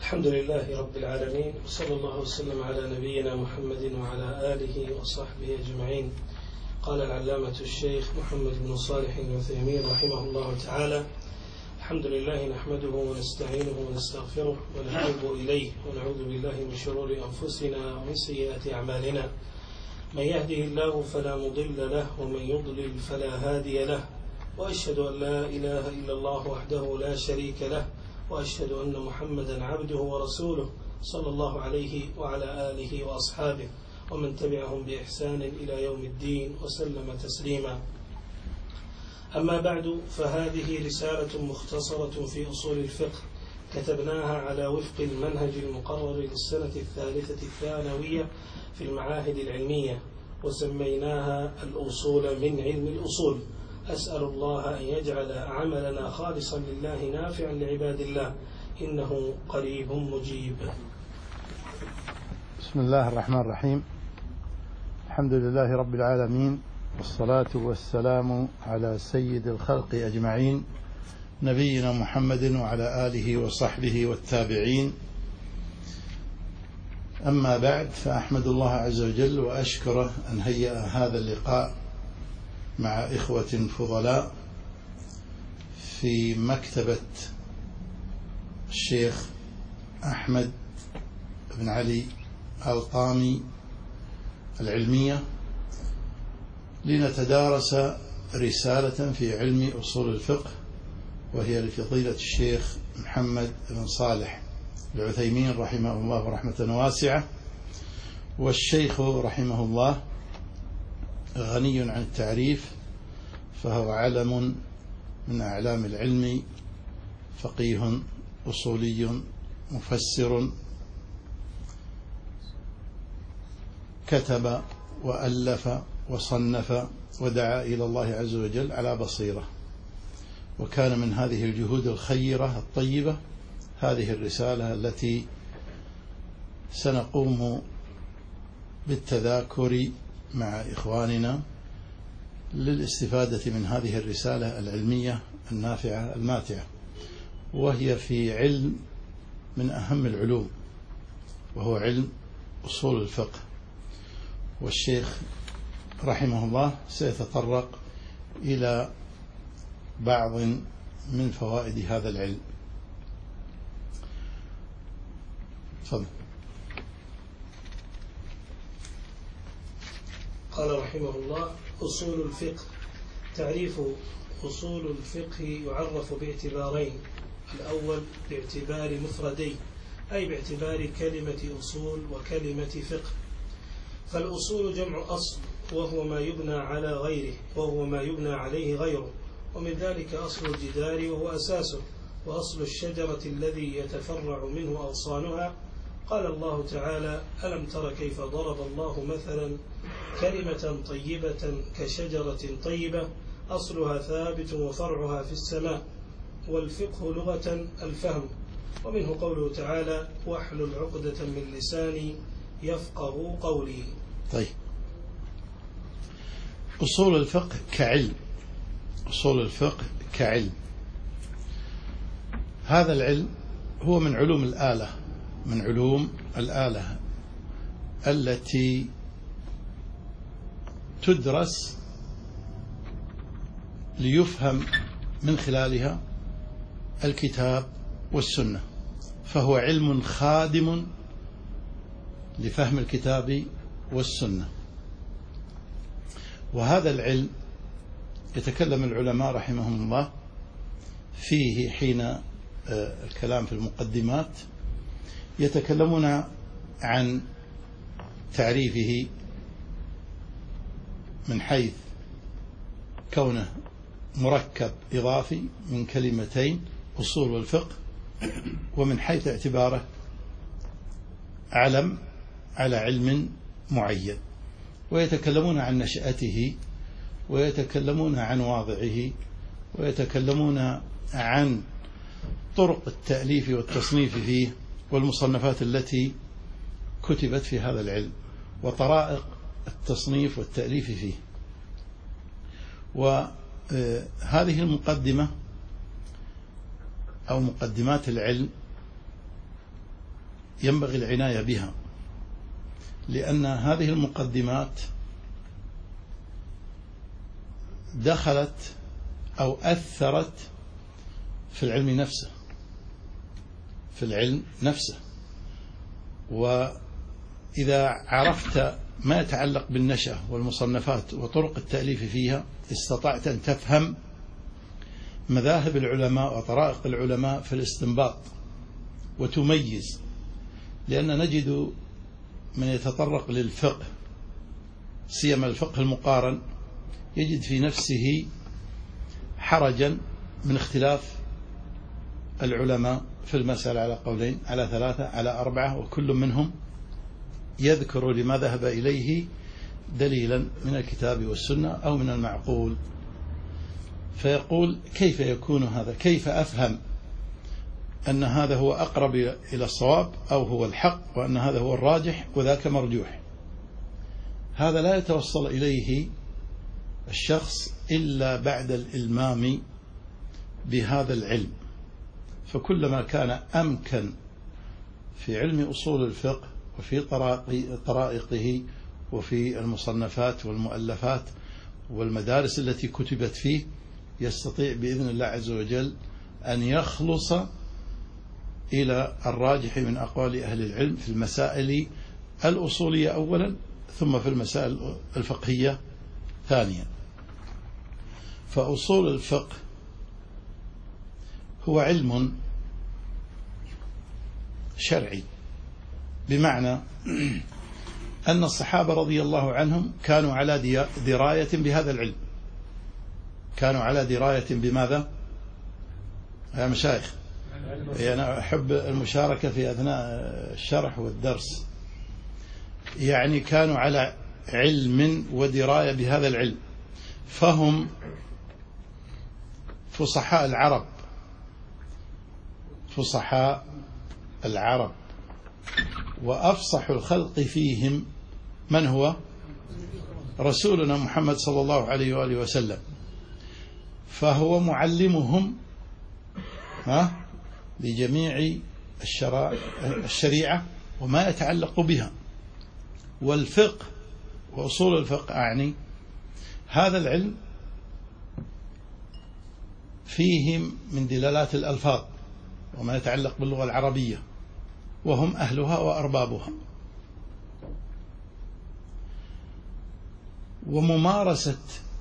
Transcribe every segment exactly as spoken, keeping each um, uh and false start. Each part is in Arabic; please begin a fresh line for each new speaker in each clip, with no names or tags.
الحمد لله رب العالمين، وصلى الله وسلم على نبينا محمد وعلى آله وصحبه أجمعين. قال العلامة الشيخ محمد بن صالح العثيمين رحمه الله تعالى: الحمد لله نحمده ونستعينه ونستغفره ونتوب إليه ونعوذ بالله من شرور أنفسنا ومن سيئات أعمالنا، من يهده الله فلا مضل له ومن يضلل فلا هادي له، وأشهد أن لا إله إلا الله وحده لا شريك له، وأشهد أن محمدا عبده ورسوله صلى الله عليه وعلى آله وأصحابه ومن تبعهم بإحسان إلى يوم الدين وسلم تسليما. أما بعد، فهذه رسالة مختصرة في أصول الفقه كتبناها على وفق المنهج المقرر للسنة الثالثة الثانوية في المعاهد العلمية، وسميناها الأصول من علم الأصول. أسأل الله أن يجعل عملنا خالصا لله نافعا لعباد الله، إنه قريب مجيب.
بسم الله الرحمن الرحيم. الحمد لله رب العالمين، والصلاة والسلام على سيد الخلق أجمعين، نبينا محمد وعلى آله وصحبه والتابعين. أما بعد، فأحمد الله عز وجل وأشكره أن هيأ هذا اللقاء مع إخوة فضلاء في مكتبة الشيخ أحمد بن علي الطامي العلمية، لنتدارس رسالة في علم أصول الفقه، وهي لفضيلة الشيخ محمد بن صالح العثيمين رحمه الله رحمة واسعة. والشيخ رحمه الله غني عن التعريف، فهو علم من أعلام العلم، فقيه أصولي مفسر، كتب وألف وصنف ودعا إلى الله عز وجل على بصيرة، وكان من هذه الجهود الخيرة الطيبة هذه الرسالة التي سنقوم بالتذاكر مع إخواننا للاستفادة من هذه الرسالة العلمية النافعة الماتعة، وهي في علم من أهم العلوم، وهو علم أصول الفقه. والشيخ رحمه الله سيتطرق إلى بعض من فوائد هذا العلم. تفضل.
قال رحمه الله: أصول الفقه. تعريف أصول الفقه يعرف باعتبارين: الأول باعتبار مفردين، أي باعتبار كلمة أصول وكلمة فقه. فالأصول جمع أصل، وهو ما يبنى على غيره، وهو ما يبنى عليه غيره، ومن ذلك أصل الجدار وهو أساسه، وأصل الشجرة الذي يتفرع منه أغصانها. قال الله تعالى: ألم تر كيف ضرب الله مثلا كلمة طيبة كشجرة طيبة أصلها ثابت وفرعها في السماء. والفقه لغة الفهم، ومنه قوله تعالى: واحلل عقدة من لساني يفقه قولي.
طيب، أصول الفقه كعلم، أصول الفقه كعلم، هذا العلم هو من علوم الآلة، من علوم الآلة التي تدرس ليفهم من خلالها الكتاب والسنة، فهو علم خادم لفهم الكتاب والسنة. وهذا العلم يتكلم العلماء رحمهم الله فيه حين الكلام في المقدمات، يتكلمون عن تعريفه من حيث كونه مركب إضافي من كلمتين أصول والفقه، ومن حيث اعتباره علم على علم معين، ويتكلمون عن نشأته، ويتكلمون عن واضعه، ويتكلمون عن طرق التأليف والتصنيف فيه، والمصنفات التي كتبت في هذا العلم، وطرائق التصنيف والتأليف فيه. وهذه المقدمة أو مقدمات العلم ينبغي العناية بها، لأن هذه المقدمات دخلت أو أثرت في العلم نفسه في العلم نفسه وإذا عرفت ما يتعلق بالنشأة والمصنفات وطرق التأليف فيها استطعت أن تفهم مذاهب العلماء وطرائق العلماء في الاستنباط وتميز. لأن نجد من يتطرق للفقه سيما الفقه المقارن يجد في نفسه حرجا من اختلاف العلماء في المسألة على قولين على ثلاثة على أربعة، وكل منهم يذكر لما ذهب إليه دليلا من الكتاب والسنة أو من المعقول، فيقول كيف يكون هذا؟ كيف أفهم أن هذا هو أقرب إلى الصواب أو هو الحق وأن هذا هو الراجح وذاك مرجوح؟ هذا لا يتوصل إليه الشخص إلا بعد الإلمام بهذا العلم. فكلما كان أمكن في علم أصول الفقه وفي طرائقه وفي المصنفات والمؤلفات والمدارس التي كتبت فيه يستطيع بإذن الله عز وجل أن يخلص إلى الراجح من أقوال أهل العلم في المسائل الأصولية أولا ثم في المسائل الفقهية ثانيا. فأصول الفقه هو علم شرعي، بمعنى أن الصحابة رضي الله عنهم كانوا على دراية بهذا العلم، كانوا على دراية بماذا يا مشايخ؟ أنا أحب المشاركة في أثناء الشرح والدرس. يعني كانوا على علم ودراية بهذا العلم، فهم فصحاء العرب فصحاء العرب وأفصح الخلق فيهم من هو؟ رسولنا محمد صلى الله عليه وآله وسلم. فهو معلمهم ها لجميع الشريعة وما يتعلق بها. والفقه وأصول الفقه أعني هذا العلم فيه من دلالات الألفاظ وما يتعلق باللغة العربية، وهم أهلها وأربابها. وممارسة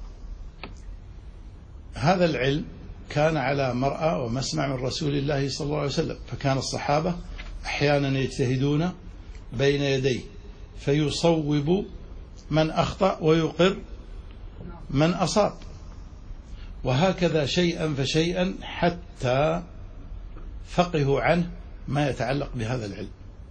هذا العلم كان على مرأى ومسمع من رسول الله صلى الله عليه وسلم، فكان الصحابة أحيانا يجتهدون بين يديه فيصوب من أخطأ ويقر من أصاب، وهكذا شيئا فشيئا حتى فقهوا عنه ما يتعلق بهذا العلم.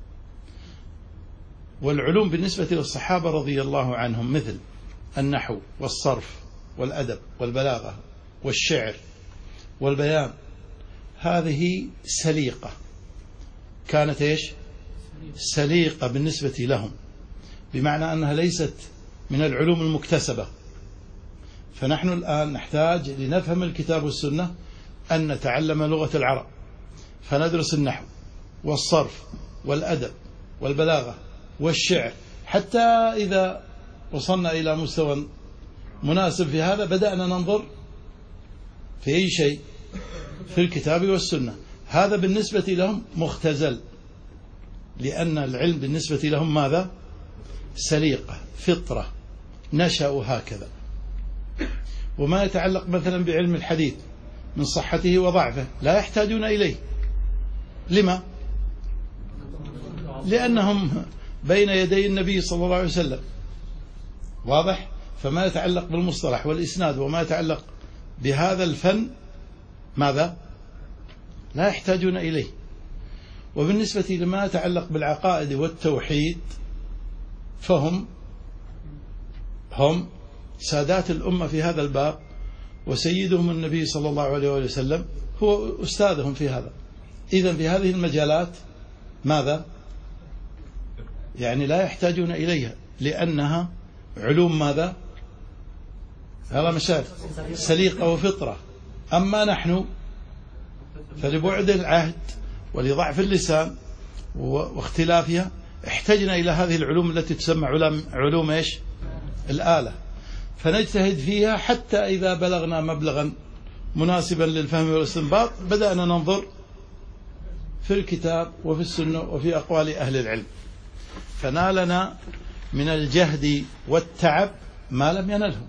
والعلوم بالنسبة للصحابة رضي الله عنهم مثل النحو والصرف والأدب والبلاغة والشعر والبيان، هذه سليقة، كانت إيش؟ سليقة بالنسبة لهم، بمعنى أنها ليست من العلوم المكتسبة. فنحن الآن نحتاج لنفهم الكتاب والسنة أن نتعلم لغة العرب، فندرس النحو والصرف والأدب والبلاغة والشعر، حتى إذا وصلنا إلى مستوى مناسب في هذا بدأنا ننظر في أي شيء في الكتاب والسنة. هذا بالنسبة لهم مختزل، لأن العلم بالنسبة لهم ماذا؟ سليقة، فطرة، نشأوا هكذا. وما يتعلق مثلا بعلم الحديث من صحته وضعفه لا يحتاجون إليه. لما؟ لأنهم بين يدي النبي صلى الله عليه وسلم، واضح؟ فما يتعلق بالمصطلح والإسناد وما يتعلق بهذا الفن ماذا؟ لا يحتاجون إليه. وبالنسبة لما يتعلق بالعقائد والتوحيد فهم هم سادات الأمة في هذا الباب، وسيدهم النبي صلى الله عليه وسلم هو أستاذهم في هذا. إذن في هذه المجالات ماذا؟ يعني لا يحتاجون إليها، لأنها علوم ماذا؟ هذا مشاهد سليقة وفطرة. أما نحن فلبعد العهد ولضعف اللسان واختلافها احتجنا إلى هذه العلوم التي تسمى علوم, علوم إيش؟ الآلة، فنجتهد فيها حتى إذا بلغنا مبلغا مناسبا للفهم والاستنباط بدأنا ننظر في الكتاب وفي السنة وفي أقوال أهل العلم، فنالنا من الجهد والتعب ما لم ينلهم،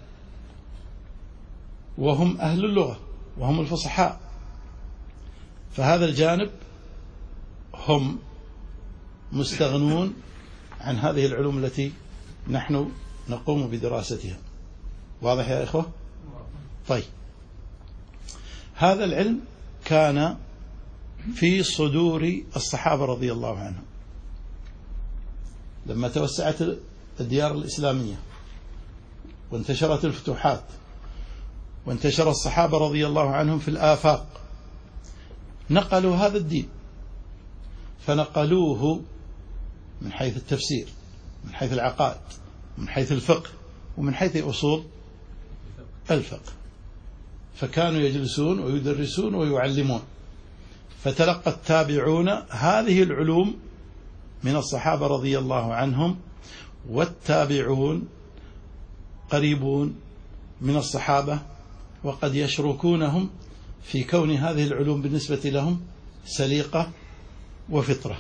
وهم أهل اللغة وهم الفصحاء، فهذا الجانب هم مستغنون عن هذه العلوم التي نحن نقوم بدراستها. واضح يا إخوة؟ طيب، هذا العلم كان في صدور الصحابة رضي الله عنهم لما توسعت الديار الإسلامية وانتشرت الفتوحات وانتشر الصحابة رضي الله عنهم في الآفاق، نقلوا هذا الدين، فنقلوه من حيث التفسير، من حيث العقائد، من حيث الفقه، ومن حيث أصول الفقه، فكانوا يجلسون ويدرسون ويعلمون، فتلقى التابعون هذه العلوم من الصحابة رضي الله عنهم، والتابعون قريبون من الصحابة وقد يشركونهم في كون هذه العلوم بالنسبة لهم سليقة وفطرة،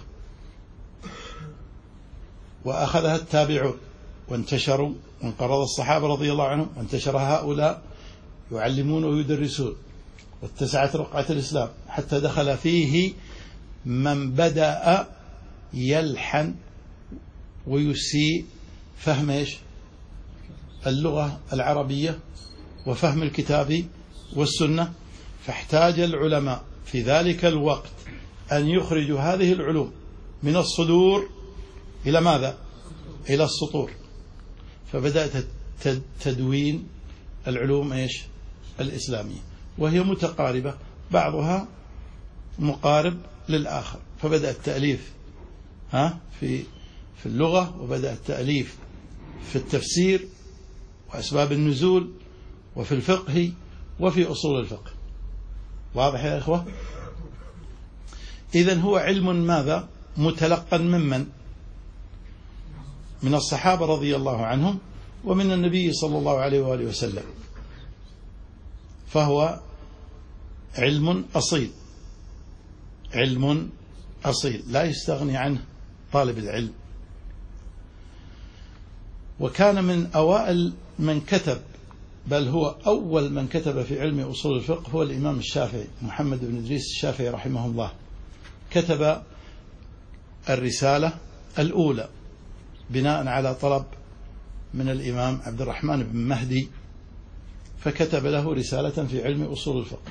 وأخذها التابعون وانتشروا، وانقرض الصحابة رضي الله عنهم وانتشر هؤلاء يعلمون ويدرسون، واتسعت رقعة الإسلام حتى دخل فيه من بدأ يلحن ويسيء فهم إيش؟ اللغة العربية وفهم الكتاب والسنة، فاحتاج العلماء في ذلك الوقت أن يخرجوا هذه العلوم من الصدور إلى ماذا؟ إلى السطور، فبدأت تدوين العلوم إيش؟ الإسلامية، وهي متقاربة بعضها مقارب للآخر، فبدأ التأليف ها في في اللغة، وبدأ التأليف في التفسير وأسباب النزول، وفي الفقه، وفي أصول الفقه. واضح يا إخوة؟ إذن هو علم ماذا؟ متلقا ممن؟ من الصحابة رضي الله عنهم ومن النبي صلى الله عليه وآله وسلم، فهو علم أصيل، علم أصيل لا يستغني عنه طالب العلم. وكان من أوائل من كتب، بل هو أول من كتب في علم أصول الفقه هو الإمام الشافعي محمد بن إدريس الشافعي رحمه الله، كتب الرسالة الأولى بناء على طلب من الإمام عبد الرحمن بن مهدي، فكتب له رسالة في علم أصول الفقه،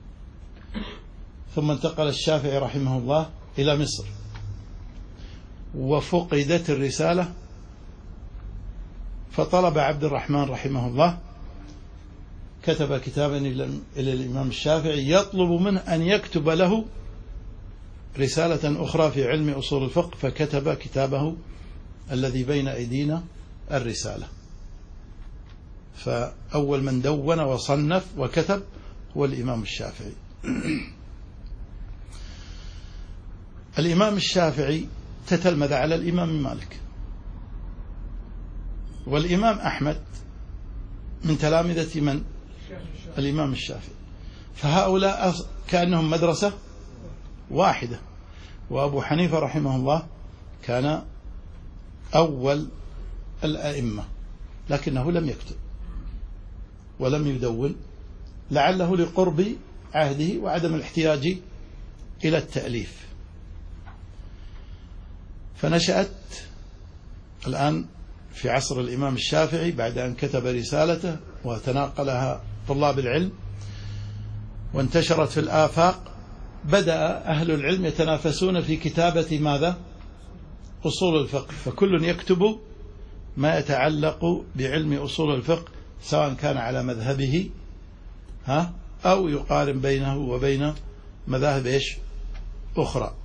ثم انتقل الشافعي رحمه الله إلى مصر، وفقدت الرسالة، فطلب عبد الرحمن رحمه الله، كتب كتابا إلى الإمام الشافعي يطلب منه أن يكتب له رسالة أخرى في علم أصول الفقه، فكتب كتابه الذي بين أيدينا الرسالة. فأول من دون وصنف وكتب هو الإمام الشافعي. الإمام الشافعي تتلمذ على الإمام مالك، والإمام أحمد من تلامذة من؟ الإمام الشافعي، فهؤلاء كأنهم مدرسة واحدة. وأبو حنيفة رحمه الله كان أول الأئمة، لكنه لم يكتب ولم يدون، لعله لقرب عهده وعدم الاحتياج إلى التأليف. فنشأت الآن في عصر الإمام الشافعي بعد أن كتب رسالته وتناقلها طلاب العلم وانتشرت في الآفاق، بدأ أهل العلم يتنافسون في كتابة ماذا؟ أصول الفقه، فكل يكتب ما يتعلق بعلم أصول الفقه، سواء كان على مذهبه ها أو يقارن بينه وبين مذاهب إيش أخرى.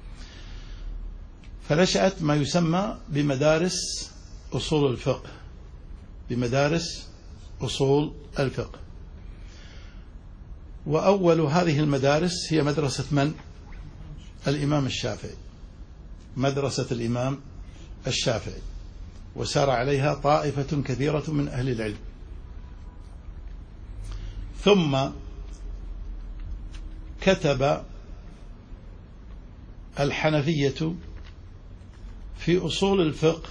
فنشأت ما يسمى بمدارس أصول الفقه، بمدارس أصول الفقه. وأول هذه المدارس هي مدرسة من؟ الإمام الشافعي. مدرسة الإمام الشافعي، وسار عليها طائفة كثيرة من أهل العلم. ثم كتب الحنفية في أصول الفقه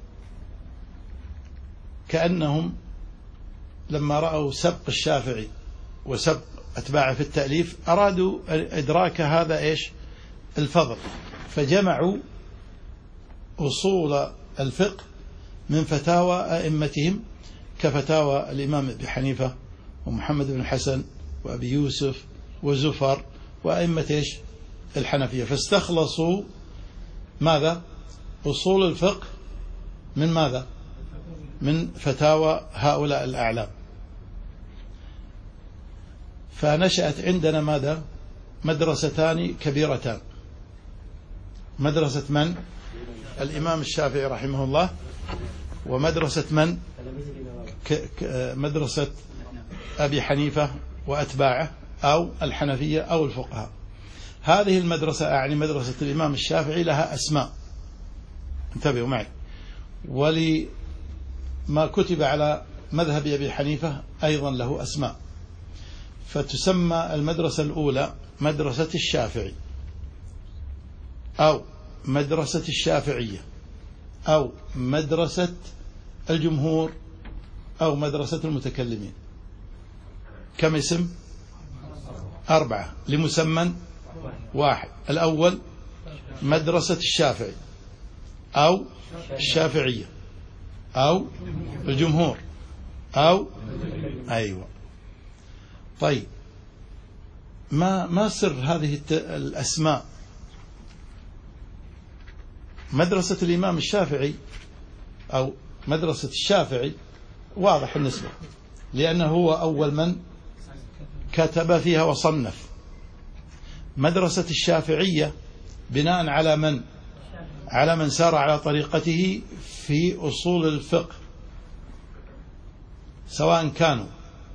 كأنهم لما رأوا سبق الشافعي وسبق أتباعه في التأليف أرادوا إدراك هذا إيش الفضل، فجمعوا أصول الفقه من فتاوى أئمتهم كفتاوى الإمام أبي حنيفة ومحمد بن الحسن وأبي يوسف وزفر وأئمة إيش الحنفية، فاستخلصوا ماذا أصول الفقه من ماذا من فتاوى هؤلاء الأعلام. فنشأت عندنا ماذا مدرستان كبيرتان، مدرسة من الإمام الشافعي رحمه الله، ومدرسة من مدرسة أبي حنيفة وأتباعه أو الحنفية أو الفقهاء. هذه المدرسة أعني مدرسة الإمام الشافعي لها أسماء، انتبهوا معي، ولما كتب على مذهب أبي حنيفة أيضا له أسماء، فتسمى المدرسة الأولى مدرسة الشافعي أو مدرسة الشافعية أو مدرسة الجمهور أو مدرسة المتكلمين. كم اسم؟ أربعة لمسمى واحد. الأول مدرسة الشافعي أو الشافعية أو الجمهور أو أيوة. طيب ما ما سر هذه الأسماء؟ مدرسة الإمام الشافعي أو مدرسة الشافعي واضح النسبة، لأنه هو أول من كتب فيها وصنف. مدرسة الشافعية بناء على من؟ على من سار على طريقته في أصول الفقه، سواء كانوا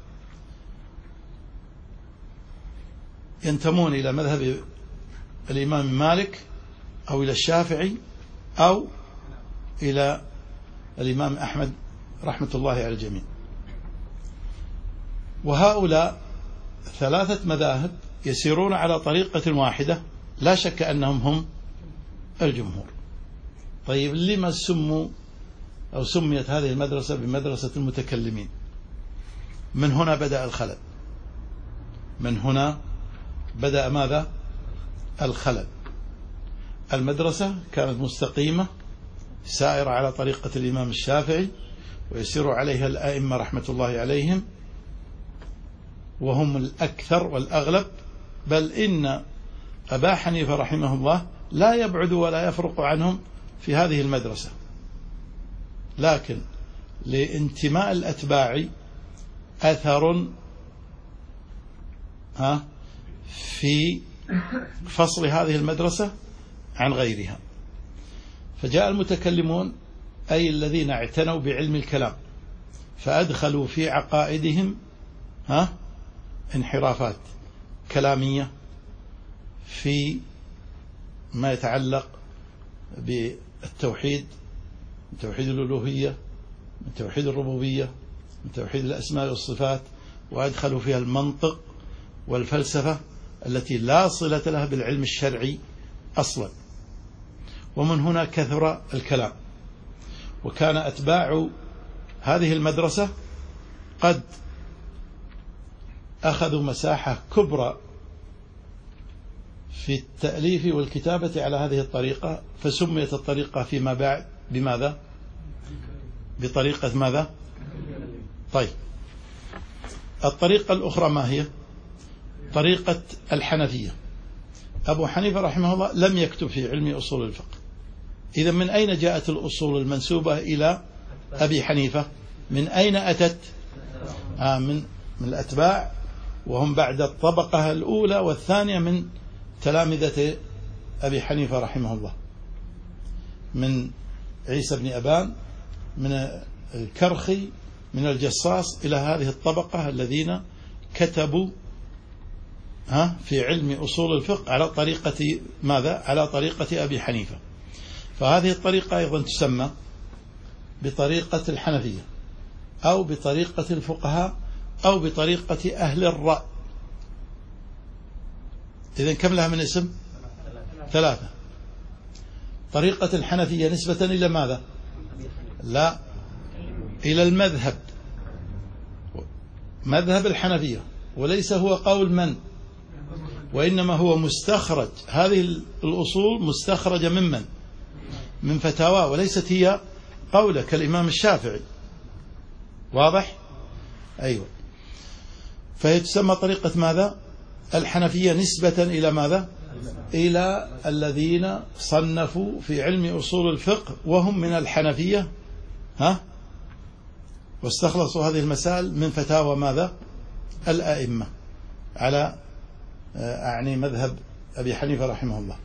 ينتمون إلى مذهب الإمام مالك أو إلى الشافعي أو إلى الإمام أحمد رحمة الله على الجميع. وهؤلاء ثلاثة مذاهب يسيرون على طريقة واحدة، لا شك أنهم هم الجمهور. طيب لما سموا أو سميت هذه المدرسة بمدرسة المتكلمين؟ من هنا بدأ الخلل، من هنا بدأ ماذا الخلل. المدرسة كانت مستقيمة سائرة على طريقة الإمام الشافعي ويسير عليها الآئمة رحمة الله عليهم، وهم الأكثر والأغلب، بل إن أبا حنيفة رحمه الله لا يبعد ولا يفرق عنهم في هذه المدرسة، لكن لانتماء الأتباع أثر ها في فصل هذه المدرسة عن غيرها. فجاء المتكلمون أي الذين اعتنوا بعلم الكلام فأدخلوا في عقائدهم ها انحرافات كلامية في ما يتعلق بالتوحيد، من توحيد الألوهية، من توحيد الربوبية، من توحيد الأسماء والصفات، وأدخلوا فيها المنطق والفلسفة التي لا صلة لها بالعلم الشرعي أصلا. ومن هنا كثر الكلام، وكان أتباع هذه المدرسة قد أخذوا مساحة كبرى في التأليف والكتابة على هذه الطريقة، فسميت الطريقة فيما بعد بماذا؟ بطريقة ماذا؟ طيب الطريقة الأخرى ما هي؟ طريقة الحنفية. أبو حنيفة رحمه الله لم يكتب في علم أصول الفقه، إذا من أين جاءت الأصول المنسوبة إلى أبي حنيفة؟ من أين أتت؟ آه من من الأتباع، وهم بعد الطبقة الأولى والثانية من تلامذة أبي حنيفة رحمه الله، من عيسى بن أبان، من الكرخي، من الجصاص، إلى هذه الطبقة الذين كتبوا ها في علم أصول الفقه على طريقة ماذا؟ على طريقة أبي حنيفة. فهذه الطريقة أيضا تسمى بطريقة الحنفية أو بطريقة الفقهاء أو بطريقة أهل الرأي. إذن كم لها من اسم؟ ثلاثة. طريقة الحنفية نسبة إلى ماذا؟ لا، إلى المذهب، مذهب الحنفية، وليس هو قول من، وإنما هو مستخرج، هذه الأصول مستخرجة ممن؟ من فتاوى، وليست هي قولة كالإمام الشافعي. واضح؟ أيوة. فهي تسمى طريقة ماذا؟ الحنفية نسبة إلى ماذا؟ إلى الذين صنفوا في علم أصول الفقه وهم من الحنفية، ها؟ واستخلصوا هذه المسائل من فتاوى ماذا؟ الآئمة، على أعني مذهب أبي حنيفة رحمه الله.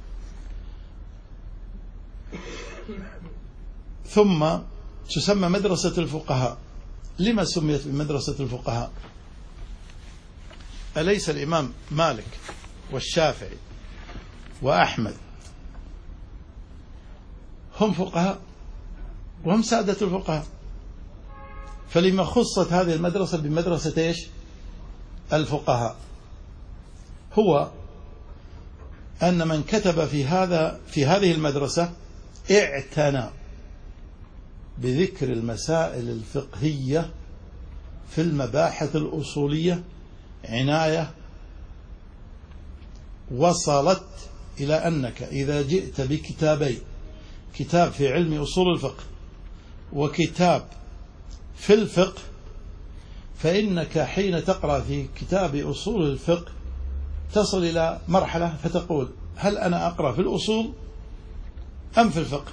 ثم تسمى مدرسة الفقهاء. لما سميت بمدرسة الفقهاء؟ أليس الإمام مالك والشافعي وأحمد هم فقهاء وهم سادة الفقهاء؟ فلما خصت هذه المدرسة بمدرسة إيش؟ الفقهاء؟ هو أن من كتب في هذا في هذه المدرسة اعتنى بذكر المسائل الفقهية في المباحث الأصولية عناية وصلت إلى أنك إذا جئت بكتابين، كتاب في علم أصول الفقه وكتاب في الفقه، فإنك حين تقرأ في كتاب أصول الفقه تصل إلى مرحلة فتقول هل أنا أقرأ في الأصول أم في الفقه؟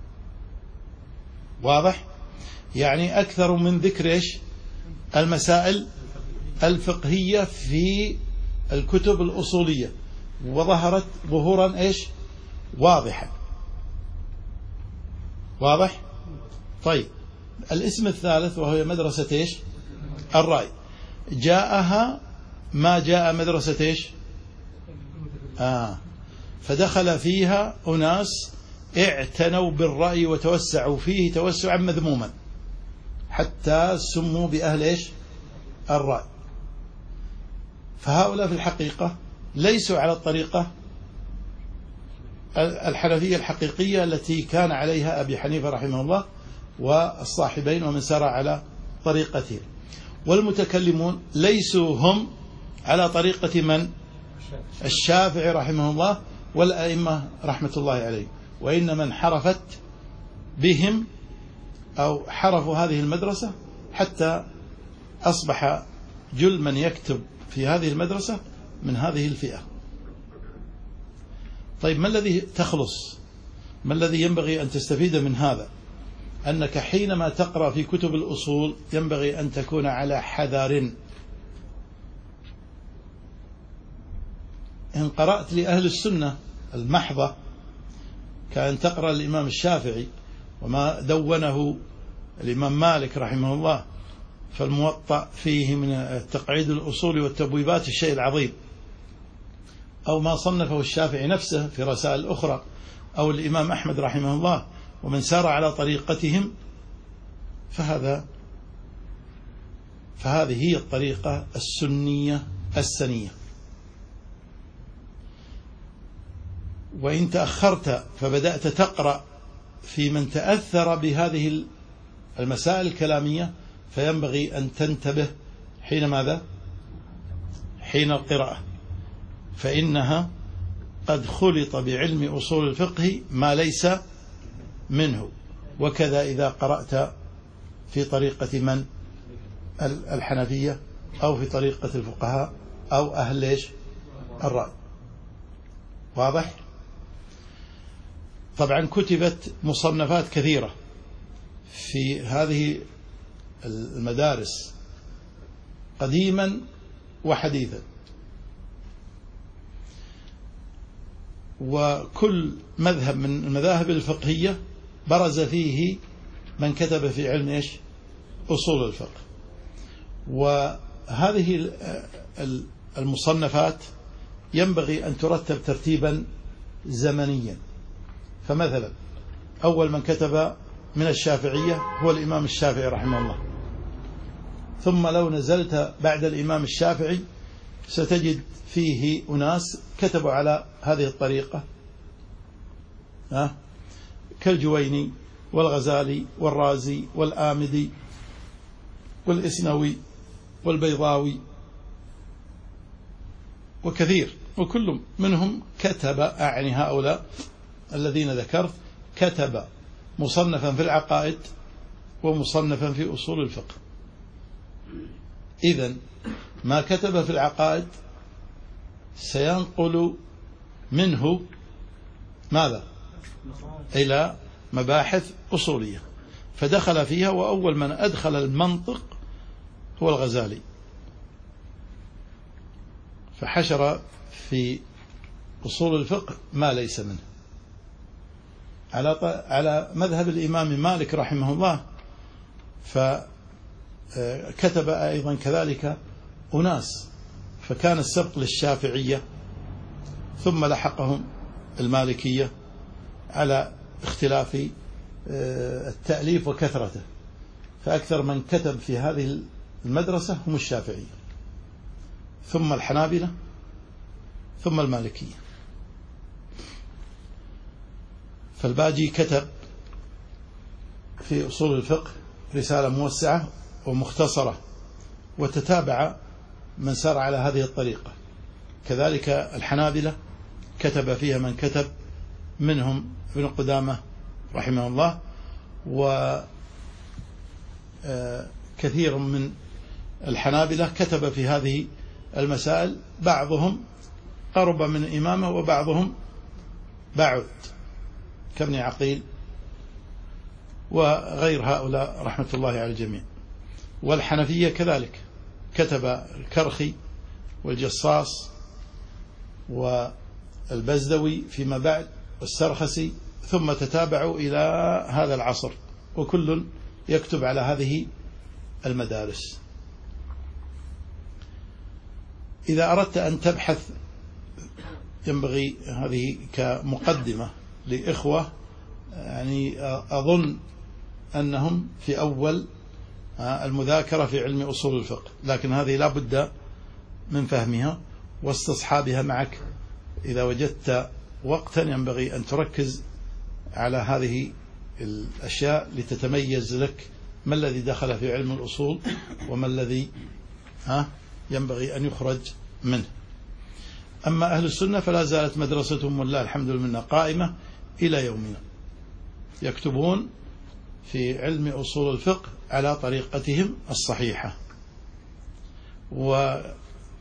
واضح؟ يعني أكثر من ذكر إيش؟ المسائل الفقهية في الكتب الأصولية، وظهرت ظهورا إيش؟ واضحا. واضح؟ طيب، الاسم الثالث وهو مدرسة إيش؟ الرأي. جاءها ما جاء مدرسة إيش؟ آه فدخل فيها أناس اعتنوا بالرأي وتوسعوا فيه توسعا مذموما حتى سموا بأهل إيش؟ الرأي. فهؤلاء في الحقيقة ليسوا على الطريقة الحنفية الحقيقية التي كان عليها أبي حنيفة رحمه الله والصاحبين ومن سار على طريقته. والمتكلمون ليسوا هم على طريقة من؟ الشافعي رحمه الله والأئمة رحمة الله عليه، وإنما انحرفت بهم أو حرفوا هذه المدرسة حتى أصبح جل من يكتب في هذه المدرسة من هذه الفئة. طيب، ما الذي تخلص؟ ما الذي ينبغي أن تستفيد من هذا؟ أنك حينما تقرأ في كتب الأصول ينبغي أن تكون على حذر. إن قرأت لأهل السنة المحضة كأن تقرأ الإمام الشافعي وما دونه الإمام مالك رحمه الله، فالموطأ فيه من التقعيد الأصول والتبويبات الشيء العظيم، أو ما صنفه الشافعي نفسه في رسائل أخرى، أو الإمام أحمد رحمه الله ومن سار على طريقتهم، فهذا فهذه هي الطريقة السنية السنية. وإن تأخرت فبدأت تقرأ في من تأثر بهذه المسائل الكلامية فينبغي أن تنتبه حين ماذا؟ حين القراءة، فإنها قد خلط بعلم أصول الفقه ما ليس منه. وكذا إذا قرأت في طريقة من؟ الحنفية أو في طريقة الفقهاء أو أهل ليش؟ الرأي. واضح؟ طبعا كتبت مصنفات كثيرة في هذه المدارس قديما وحديثا، وكل مذهب من المذاهب الفقهية برز فيه من كتب في علم إيش؟ أصول الفقه. وهذه المصنفات ينبغي أن ترتب ترتيبا زمنيا. فمثلا أول من كتب من الشافعية هو الإمام الشافعي رحمه الله. ثم لو نزلت بعد الإمام الشافعي ستجد فيه أناس كتبوا على هذه الطريقة، ها كالجويني والغزالي والرازي والآمدي والإسنوي والبيضاوي وكثير، وكل منهم كتب، أعني هؤلاء الذين ذكرت، كتب مصنفا في العقائد ومصنفا في أصول الفقه. إذن ما كتب في العقائد سينقل منه ماذا؟ إلى مباحث أصولية، فدخل فيها، وأول من أدخل المنطق هو الغزالي، فحشر في أصول الفقه ما ليس منه، على على مذهب الإمام مالك رحمه الله. فكتب أيضا كذلك أناس، فكان السبق للشافعية ثم لحقهم المالكية على اختلاف التأليف وكثرته، فأكثر من كتب في هذه المدرسة هم الشافعية ثم الحنابلة ثم المالكية. فالباجي كتب في أصول الفقه رسالة موسعة ومختصرة، وتتابع من سار على هذه الطريقة. كذلك الحنابلة كتب فيها من كتب، منهم ابن قدامة رحمه الله، وكثير من الحنابلة كتب في هذه المسائل، بعضهم قرب من إمامه وبعضهم بعد كابن عقيل وغير هؤلاء رحمة الله على الجميع. والحنفية كذلك كتب الكرخي والجصاص والبزدوي فيما بعد والسرخسي، ثم تتابعوا إلى هذا العصر، وكل يكتب على هذه المدارس. إذا أردت أن تبحث ينبغي هذه كمقدمة لإخوة، يعني أظن أنهم في أول المذاكرة في علم أصول الفقه، لكن هذه لا بد من فهمها واستصحابها معك. إذا وجدت وقتا ينبغي أن تركز على هذه الأشياء لتتميز لك ما الذي دخل في علم الأصول وما الذي ها ينبغي أن يخرج منه. أما أهل السنة فلا زالت مدرستهم والله الحمد لله قائمة إلى يومنا، يكتبون في علم أصول الفقه على طريقتهم الصحيحة، ولا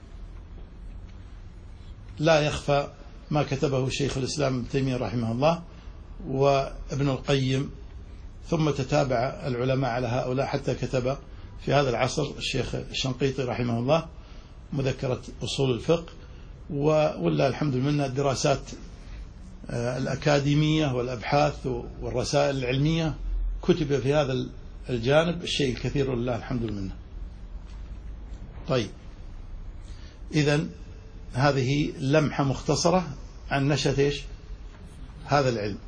يخفى ما كتبه شيخ الإسلام ابن تيمية رحمه الله وابن القيم، ثم تتابع العلماء على هؤلاء حتى كتب في هذا العصر الشيخ الشنقيطي رحمه الله مذكرة أصول الفقه. والله الحمد لله الدراسات الأكاديمية والأبحاث والرسائل العلمية كتب في هذا الجانب الشيء الكثير لله الحمد لله. طيب، إذن هذه لمحة مختصرة عن نشأة إيش هذا العلم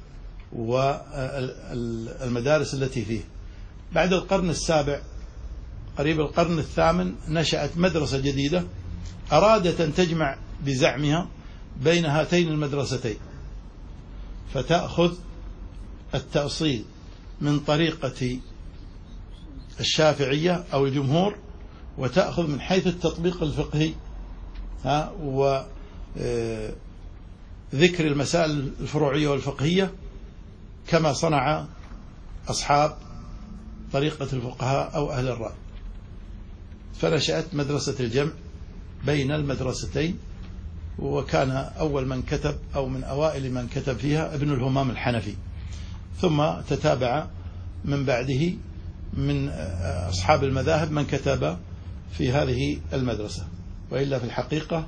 والمدارس التي فيه. بعد القرن السابع قريب القرن الثامن نشأت مدرسة جديدة أرادت أن تجمع بزعمها بين هاتين المدرستين، فتأخذ التأصيل من طريقة الشافعية أو الجمهور، وتأخذ من حيث التطبيق الفقهي ها وذكر المسائل الفروعية والفقهية كما صنع أصحاب طريقة الفقهاء أو أهل الرأي. فنشأت مدرسة الجمع بين المدرستين، وكان أول من كتب أو من أوائل من كتب فيها ابن الهمام الحنفي، ثم تتابع من بعده من أصحاب المذاهب من كتب في هذه المدرسة. وإلا في الحقيقة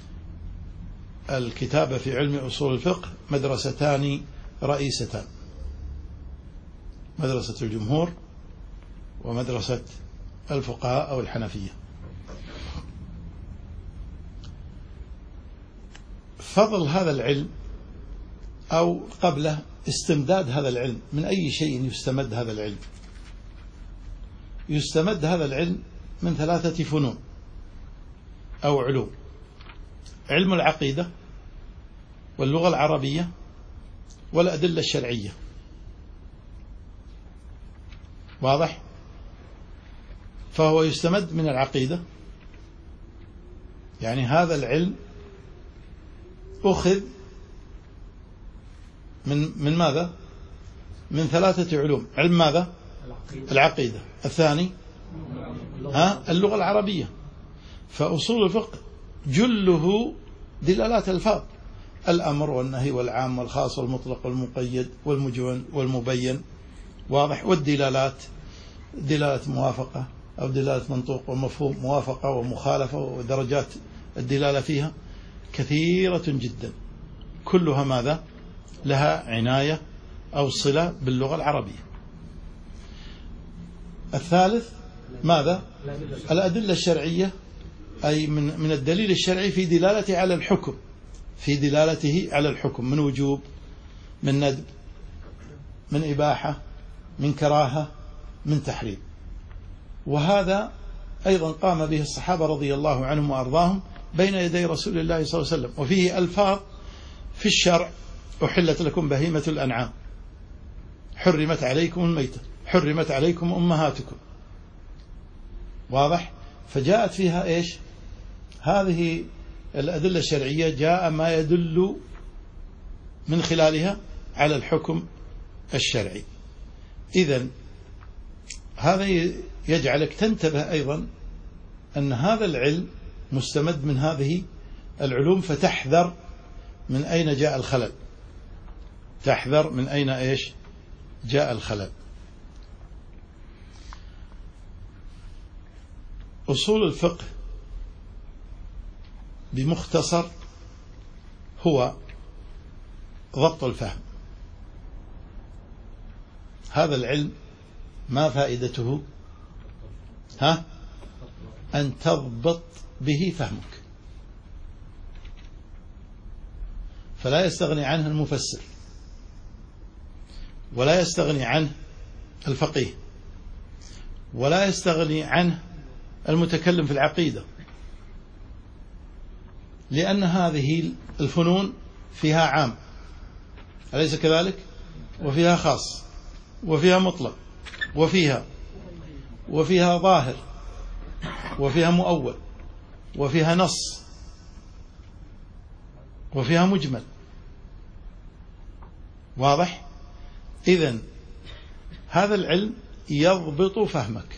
الكتابة في علم أصول الفقه مدرستان رئيستان، مدرسة الجمهور ومدرسة الفقهاء أو الحنفية. فضل هذا العلم أو قبله استمداد هذا العلم. من أي شيء يستمد هذا العلم؟ يستمد هذا العلم من ثلاثة فنون أو علوم: علم العقيدة، واللغة العربية، والأدلة الشرعية. واضح؟ فهو يستمد من العقيدة، يعني هذا العلم أخذ من من ماذا؟ من ثلاثة علوم. علم ماذا؟ العقيدة. الثاني ها اللغة العربية. فأصول الفقه جله دلالات الفاظ: الأمر والنهي والعام والخاص والمطلق والمقيد والمجمل والمبين. واضح؟ والدلالات: دلالة موافقة أو دلالة منطوق ومفهوم، موافقة ومخالفة، ودرجات الدلالة فيها كثيرة جدا، كلها ماذا؟ لها عناية أو صلة باللغة العربية. الثالث ماذا؟ الأدلة الشرعية، أي من من الدليل الشرعي في دلالته على الحكم، في دلالته على الحكم من وجوب، من ندب، من إباحة، من كراهة، من تحريم. وهذا أيضا قام به الصحابة رضي الله عنهم وأرضاهم بين يدي رسول الله صلى الله عليه وسلم. وفيه ألفاظ في الشرع: أحلت لكم بهيمة الأنعام، حرمت عليكم الميتة، حرمت عليكم أمهاتكم. واضح؟ فجاءت فيها إيش؟ هذه الأدلة الشرعية جاء ما يدل من خلالها على الحكم الشرعي. إذن هذا يجعلك تنتبه أيضا أن هذا العلم مستمد من هذه العلوم، فتحذر من أين جاء الخلل، تحذر من أين إيش جاء الخلل. أصول الفقه بمختصر هو ضبط الفهم. هذا العلم ما فائدته؟ ها؟ أن تضبط به فهمك، فلا يستغني عنه المفسر، ولا يستغني عنه الفقيه، ولا يستغني عنه المتكلم في العقيدة، لأن هذه الفنون فيها عام، أليس كذلك؟ وفيها خاص، وفيها مطلق، وفيها وفيها ظاهر، وفيها مؤول، وفيها نص، وفيها مجمل. واضح؟ إذن هذا العلم يضبط فهمك،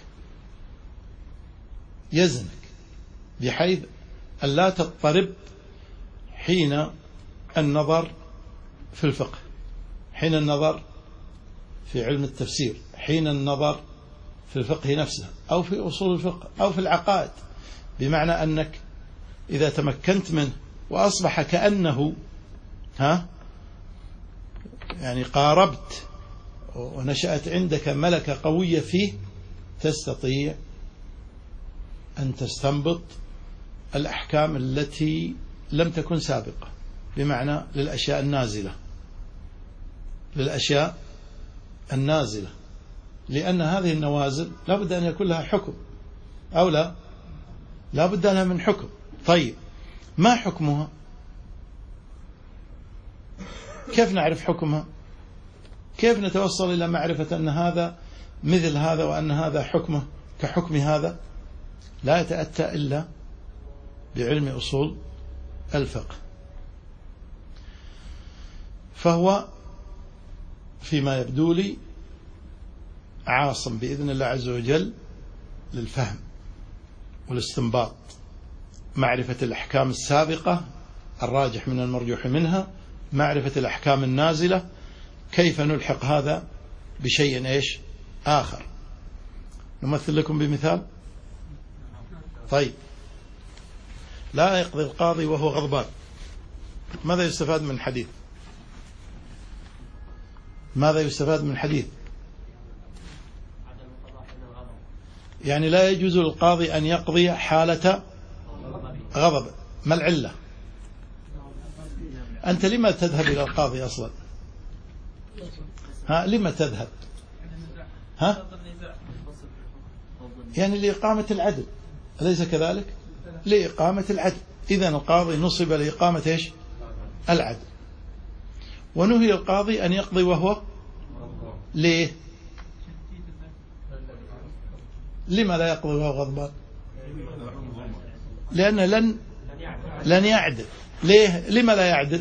يزنك بحيث أن لا تضطرب حين النظر في الفقه، حين النظر في علم التفسير، حين النظر في الفقه نفسه، أو في أصول الفقه، أو في العقائد، بمعنى أنك إذا تمكنت منه وأصبح كأنه ها يعني قاربت ونشأت عندك ملكة قوية فيه، تستطيع أن تستنبط الأحكام التي لم تكن سابقة، بمعنى للأشياء النازلة، للأشياء النازلة، لأن هذه النوازل لا بد أن يكون لها حكم، أو لا لا بد لها من حكم. طيب ما حكمها؟ كيف نعرف حكمها؟ كيف نتوصل إلى معرفة أن هذا مثل هذا وأن هذا حكمه كحكم هذا؟ لا يتأتى إلا بعلم أصول الفقه. فهو فيما يبدو لي عاصم بإذن الله عز وجل للفهم والاستنباط، معرفة الأحكام السابقة، الراجح من المرجوح منها، معرفة الأحكام النازلة، كيف نلحق هذا بشيء إيش آخر. نمثل لكم بمثال. طيب، لا يقضي القاضي وهو غضبان، ماذا يستفاد من الحديث؟ ماذا يستفاد من الحديث؟ يعني لا يجوز للقاضي أن يقضي حالة غضب. ما العلة؟ أنت لما تذهب إلى القاضي أصلا؟ ها لما تذهب؟ ها يعني لإقامة العدل، أليس كذلك؟ لإقامة العدل. إذن القاضي نصب لإقامة إيش؟ العدل. ونهي القاضي أن يقضي وهو ليه؟ لما لا يقضي وهو غضبان؟ لأن لن لن يعدل. ليه؟ لما لا يعدل؟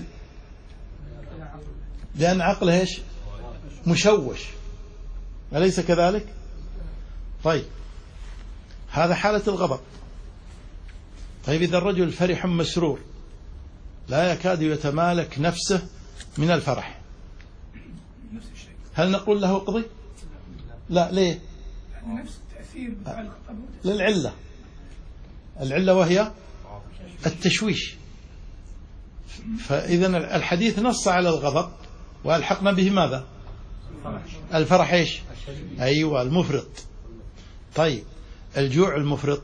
لأن عقله إيش؟ مشوش، أليس كذلك؟ طيب هذا حالة الغضب. طيب إذا الرجل فرح مسرور لا يكاد يتمالك نفسه من الفرح، هل نقول له اقضي؟ لا. ليه؟ للعلة. العلة وهي التشويش. فإذا الحديث نص على الغضب وألحقنا به ماذا؟ الفرح إيش؟ أيوة المفرط. طيب الجوع المفرط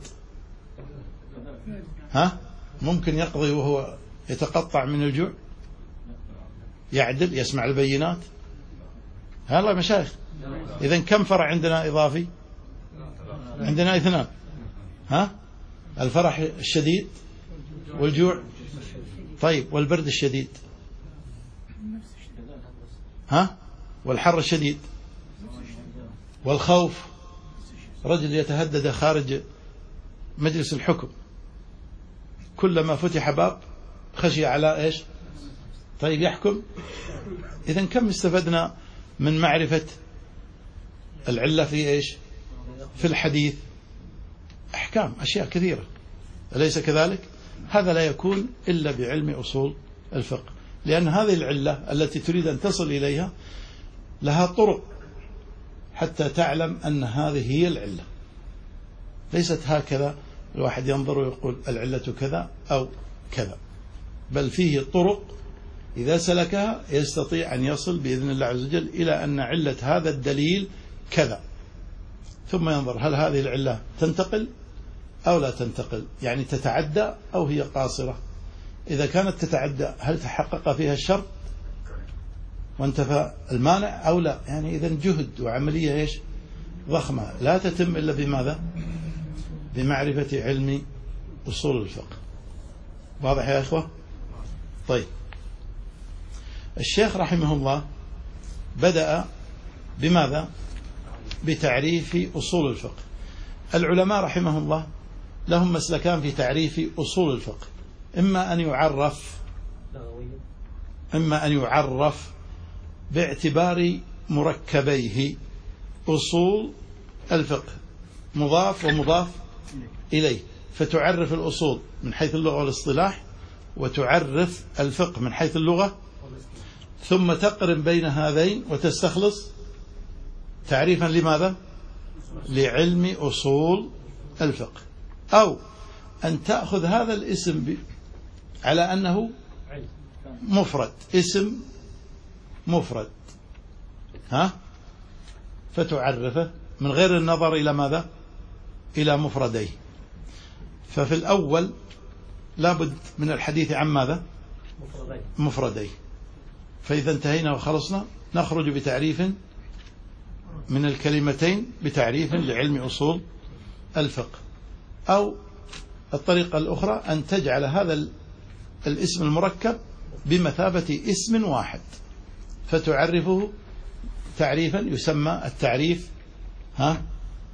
ها ممكن يقضي وهو يتقطع من الجوع؟ يعدل؟ يسمع البينات؟ هلا مشايخ. إذن كم فرع عندنا إضافي؟ عندنا اثنان. ها الفرح الشديد والجوع. طيب والبرد الشديد؟ ها والحر الشديد والخوف؟ رجل يتهدد خارج مجلس الحكم، كلما فتح باب خشي على إيش؟ طيب يحكم. إذن كم استفدنا من معرفة العلة في إيش؟ في الحديث أحكام، أشياء كثيرة، أليس كذلك؟ هذا لا يكون إلا بعلم أصول الفقه، لأن هذه العلة التي تريد أن تصل إليها لها طرق حتى تعلم أن هذه هي العلة، ليست هكذا الواحد ينظر ويقول العلة كذا أو كذا، بل فيه طرق إذا سلكها يستطيع أن يصل بإذن الله عز وجل إلى أن علة هذا الدليل كذا، ثم ينظر هل هذه العلة تنتقل أو لا تنتقل، يعني تتعدى أو هي قاصرة. إذا كانت تتعدى هل تحقق فيها الشرط وانتفى المانع أو لا؟ يعني إذن جهد وعملية إيش ضخمة لا تتم إلا بماذا؟ بمعرفة علم أصول الفقه. واضح يا إخوة؟ طيب الشيخ رحمه الله بدأ بماذا؟ بتعريف أصول الفقه. العلماء رحمه الله لهم مسلكان في تعريف أصول الفقه، إما أن يعرف إما أن يعرف باعتبار مركبيه أصول الفقه، مضاف ومضاف إليه، فتعرف الأصول من حيث اللغة والاصطلاح، وتعرف الفقه من حيث اللغة، ثم تقرن بين هذين وتستخلص تعريفا لماذا؟ لعلم أصول الفقه. أو أن تأخذ هذا الاسم على أنه مفرد، اسم مفرد، ها فتعرفه من غير النظر إلى ماذا؟ إلى مفرديه. ففي الأول لابد من الحديث عن ماذا؟ مفرديه. فإذا انتهينا وخلصنا نخرج بتعريف من الكلمتين بتعريف لعلم أصول الفقه. أو الطريقة الأخرى أن تجعل هذا الاسم المركب بمثابة اسم واحد فتعرفه تعريفا يسمى التعريف ها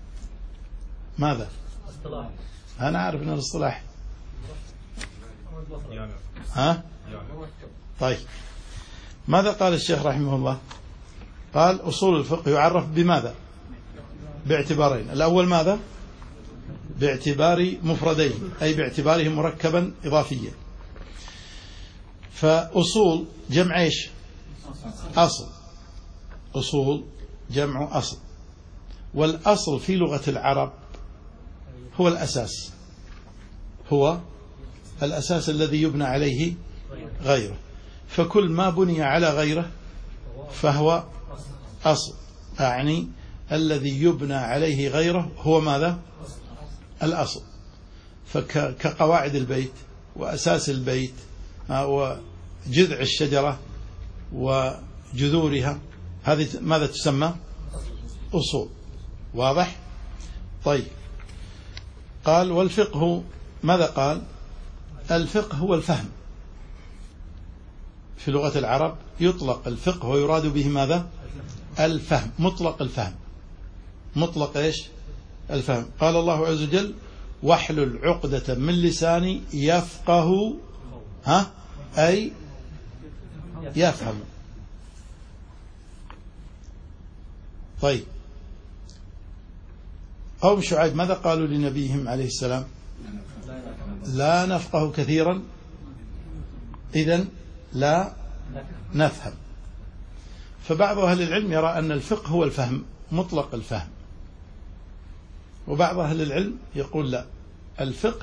ماذا؟ اصطلاح. أنا أعرف أن الاصطلاح ها طيب ماذا قال الشيخ رحمه الله؟ قال أصول الفقه يعرف بماذا؟ باعتبارين. الأول ماذا؟ باعتبار مفردين، أي باعتباره مركبا إضافيا. فأصول جمع إيش؟ أصل. أصول جمع أصل، والأصل في لغة العرب هو الأساس، هو الأساس الذي يبنى عليه غيره، فكل ما بني على غيره فهو أصل، أعني الذي يبنى عليه غيره هو ماذا؟ الأصل. فكقواعد البيت وأساس البيت وجذع الشجرة وجذورها هذه ماذا تسمى؟ أصول. واضح؟ طيب، قال والفقه ماذا قال؟ الفقه هو الفهم. في لغة العرب يطلق الفقه ويراد به ماذا؟ الفهم، مطلق الفهم. مطلق إيش؟ الفهم. قال الله عز وجل واحلل عقدة من لساني يفقه، ها، أي يفهم. طيب، قوم شعيب ماذا قالوا لنبيهم عليه السلام؟ لا نفقه كثيرا، إذن لا نفهم. فبعض أهل العلم يرى أن الفقه هو الفهم، مطلق الفهم، وبعض أهل العلم يقول لا، الفقه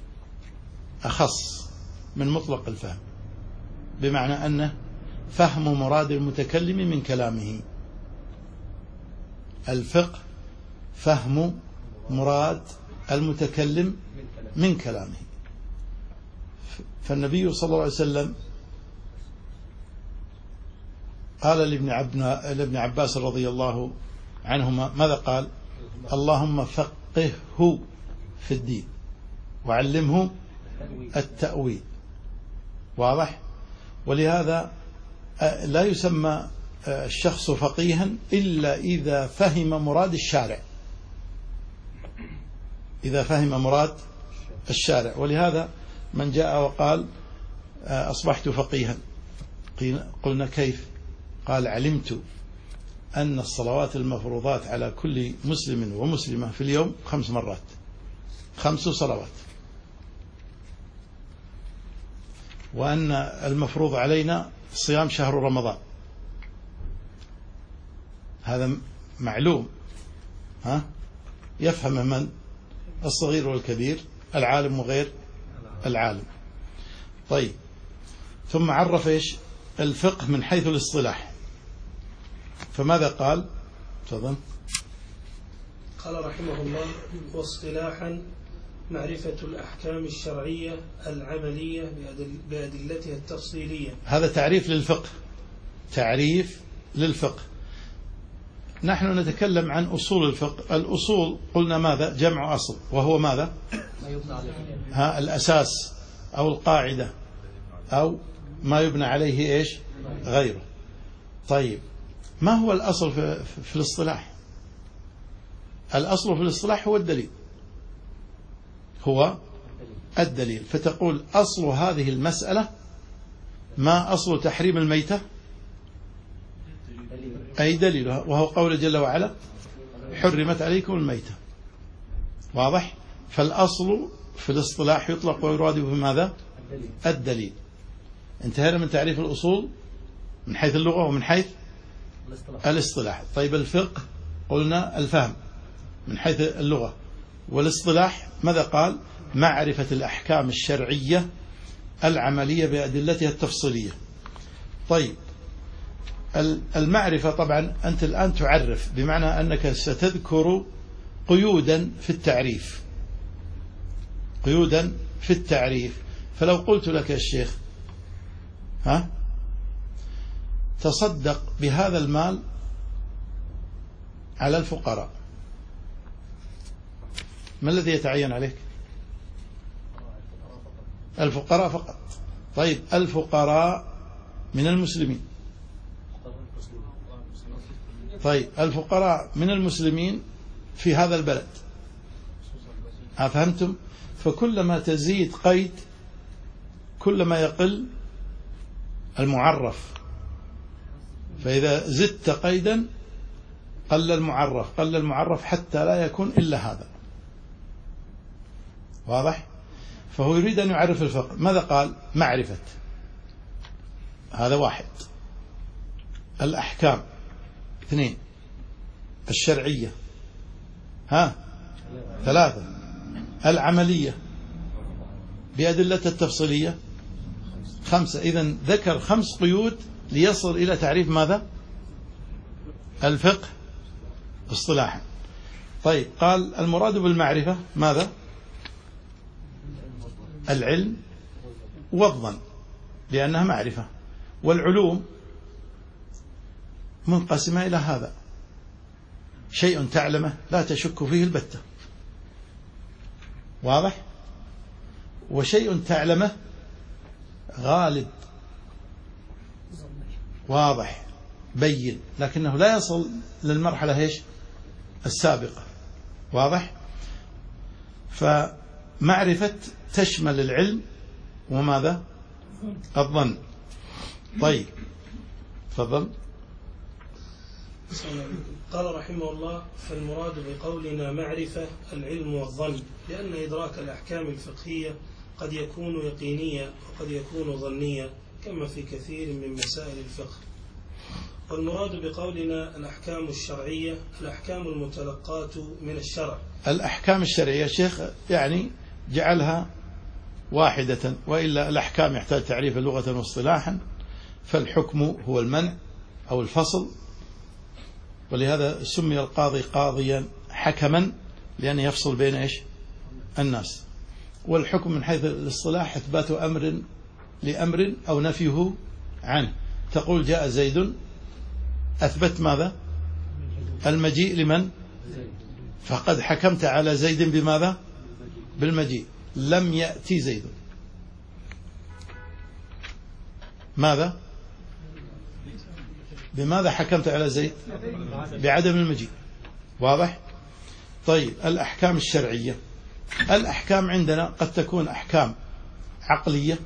أخص من مطلق الفهم، بمعنى أنه فهم مراد المتكلم من كلامه. الفقه فهم مراد المتكلم من كلامه. فالنبي صلى الله عليه وسلم قال لابن عباس رضي الله عنهما ماذا قال؟ اللهم فقهه في الدين وعلمه التأويل. واضح؟ ولهذا لا يسمى الشخص فقيها إلا إذا فهم مراد الشارع، إذا فهم مراد الشارع. ولهذا من جاء وقال أصبحت فقيها، قلنا كيف؟ قال علمت أن الصلوات المفروضات على كل مسلم ومسلمة في اليوم خمس مرات، خمس صلوات، وأن المفروض علينا صيام شهر رمضان. هذا معلوم، ها؟ يفهم من؟ الصغير والكبير، العالم وغير العالم. طيب، ثم عرف إيش؟ الفقه من حيث الاصطلاح، فماذا قال؟ تفضل.
قال رحمه الله واصطلاحا معرفة الأحكام الشرعية العملية بأدلتها التفصيلية.
هذا تعريف للفقه، تعريف للفقه. نحن نتكلم عن أصول الفقه. الأصول قلنا ماذا؟ جمع أصل، وهو ماذا؟ ها، الأساس أو القاعدة أو ما يبنى عليه إيش؟ غيره. طيب، ما هو الأصل في, في الاصطلاح؟ الأصل في الاصطلاح هو الدليل، هو الدليل. فتقول أصل هذه المسألة، ما أصل تحريم الميتة؟ أي دليلها، وهو قول جل وعلا حرمت عليكم الميتة. واضح؟ فالأصل في الاصطلاح يطلق ويراد به ماذا؟ الدليل. انتهينا من تعريف الأصول من حيث اللغة ومن حيث الاصطلاح. طيب، الفقه قلنا الفهم من حيث اللغة، والاصطلاح ماذا قال؟ معرفة الأحكام الشرعية العملية بأدلتها التفصيلية. طيب، المعرفة طبعا أنت الآن تعرف، بمعنى أنك ستذكر قيودا في التعريف، قيودا في التعريف. فلو قلت لك يا شيخ ها تصدق بهذا المال على الفقراء، ما الذي يتعين عليك؟ الفقراء فقط. طيب، الفقراء من المسلمين. طيب، الفقراء من المسلمين في هذا البلد، أفهمتم؟ فكلما تزيد قيد كلما يقل المعرف، فإذا زدت قيدا قل المعرف، قل المعرف حتى لا يكون إلا هذا. واضح؟ فهو يريد أن يعرف الفقه. ماذا قال؟ معرفة، هذا واحد. الأحكام اثنين. الشرعية ها ثلاثة. العملية بأدلة التفصيلية خمسة. إذن ذكر خمس قيود ليصل إلى تعريف ماذا؟ الفقه اصطلاحا. طيب، قال المراد بالمعرفة ماذا؟ العلم والظن، لأنها معرفة. والعلوم منقسمة إلى هذا: شيء تعلمه لا تشك فيه البتة، واضح؟ وشيء تعلمه غالب واضح بين، لكنه لا يصل للمرحلة إيش السابقة، واضح؟ فمعرفة تشمل العلم وماذا؟ الظن. طيب تفضل.
قال رحمه الله: فالمراد بقولنا معرفة العلم والظن، لأن إدراك الأحكام الفقهية قد يكون يقينيا وقد يكون ظنيا كما في كثير من مسائل الفقه. والمراد بقولنا الأحكام الشرعية الأحكام المتلقاة من الشرع.
الأحكام الشرعية شيخ يعني جعلها واحدة، وإلا الأحكام يحتاج تعريف لغة واصطلاحا، فالحكم هو المنع أو الفصل، ولهذا سمي القاضي قاضيا حكما لأنه يفصل بين إيش الناس. والحكم من حيث الاصطلاح إثبات أمر لأمر أو نفيه عنه. تقول جاء زيد، أثبت ماذا؟ المجيء لمن؟ فقد حكمت على زيد بماذا؟ بالمجيء. لم يأتي زيد، ماذا؟ بماذا حكمت على زيد؟ بعدم المجيء، واضح؟ طيب الأحكام الشرعية، الأحكام عندنا قد تكون أحكام عقلية،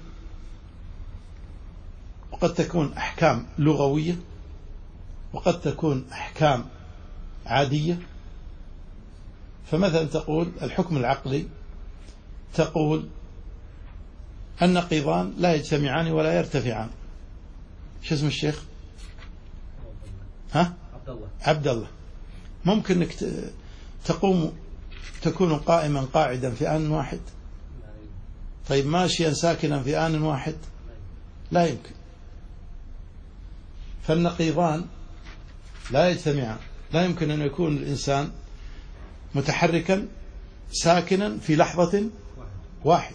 وقد تكون أحكام لغوية، وقد تكون أحكام عادية. فمثلا تقول الحكم العقلي، تقول النقيضان لا يجتمعان ولا يرتفعان. شو اسم الشيخ؟ ها؟ عبد الله. عبد الله. ممكن انك تقوم تكون قائما قاعدا في آن واحد؟ طيب ماشيا ساكنا في آن واحد؟ لا يمكن. فالنقيضان لا يجتمعان، لا يمكن أن يكون الإنسان متحركا ساكنا في لحظة واحدة.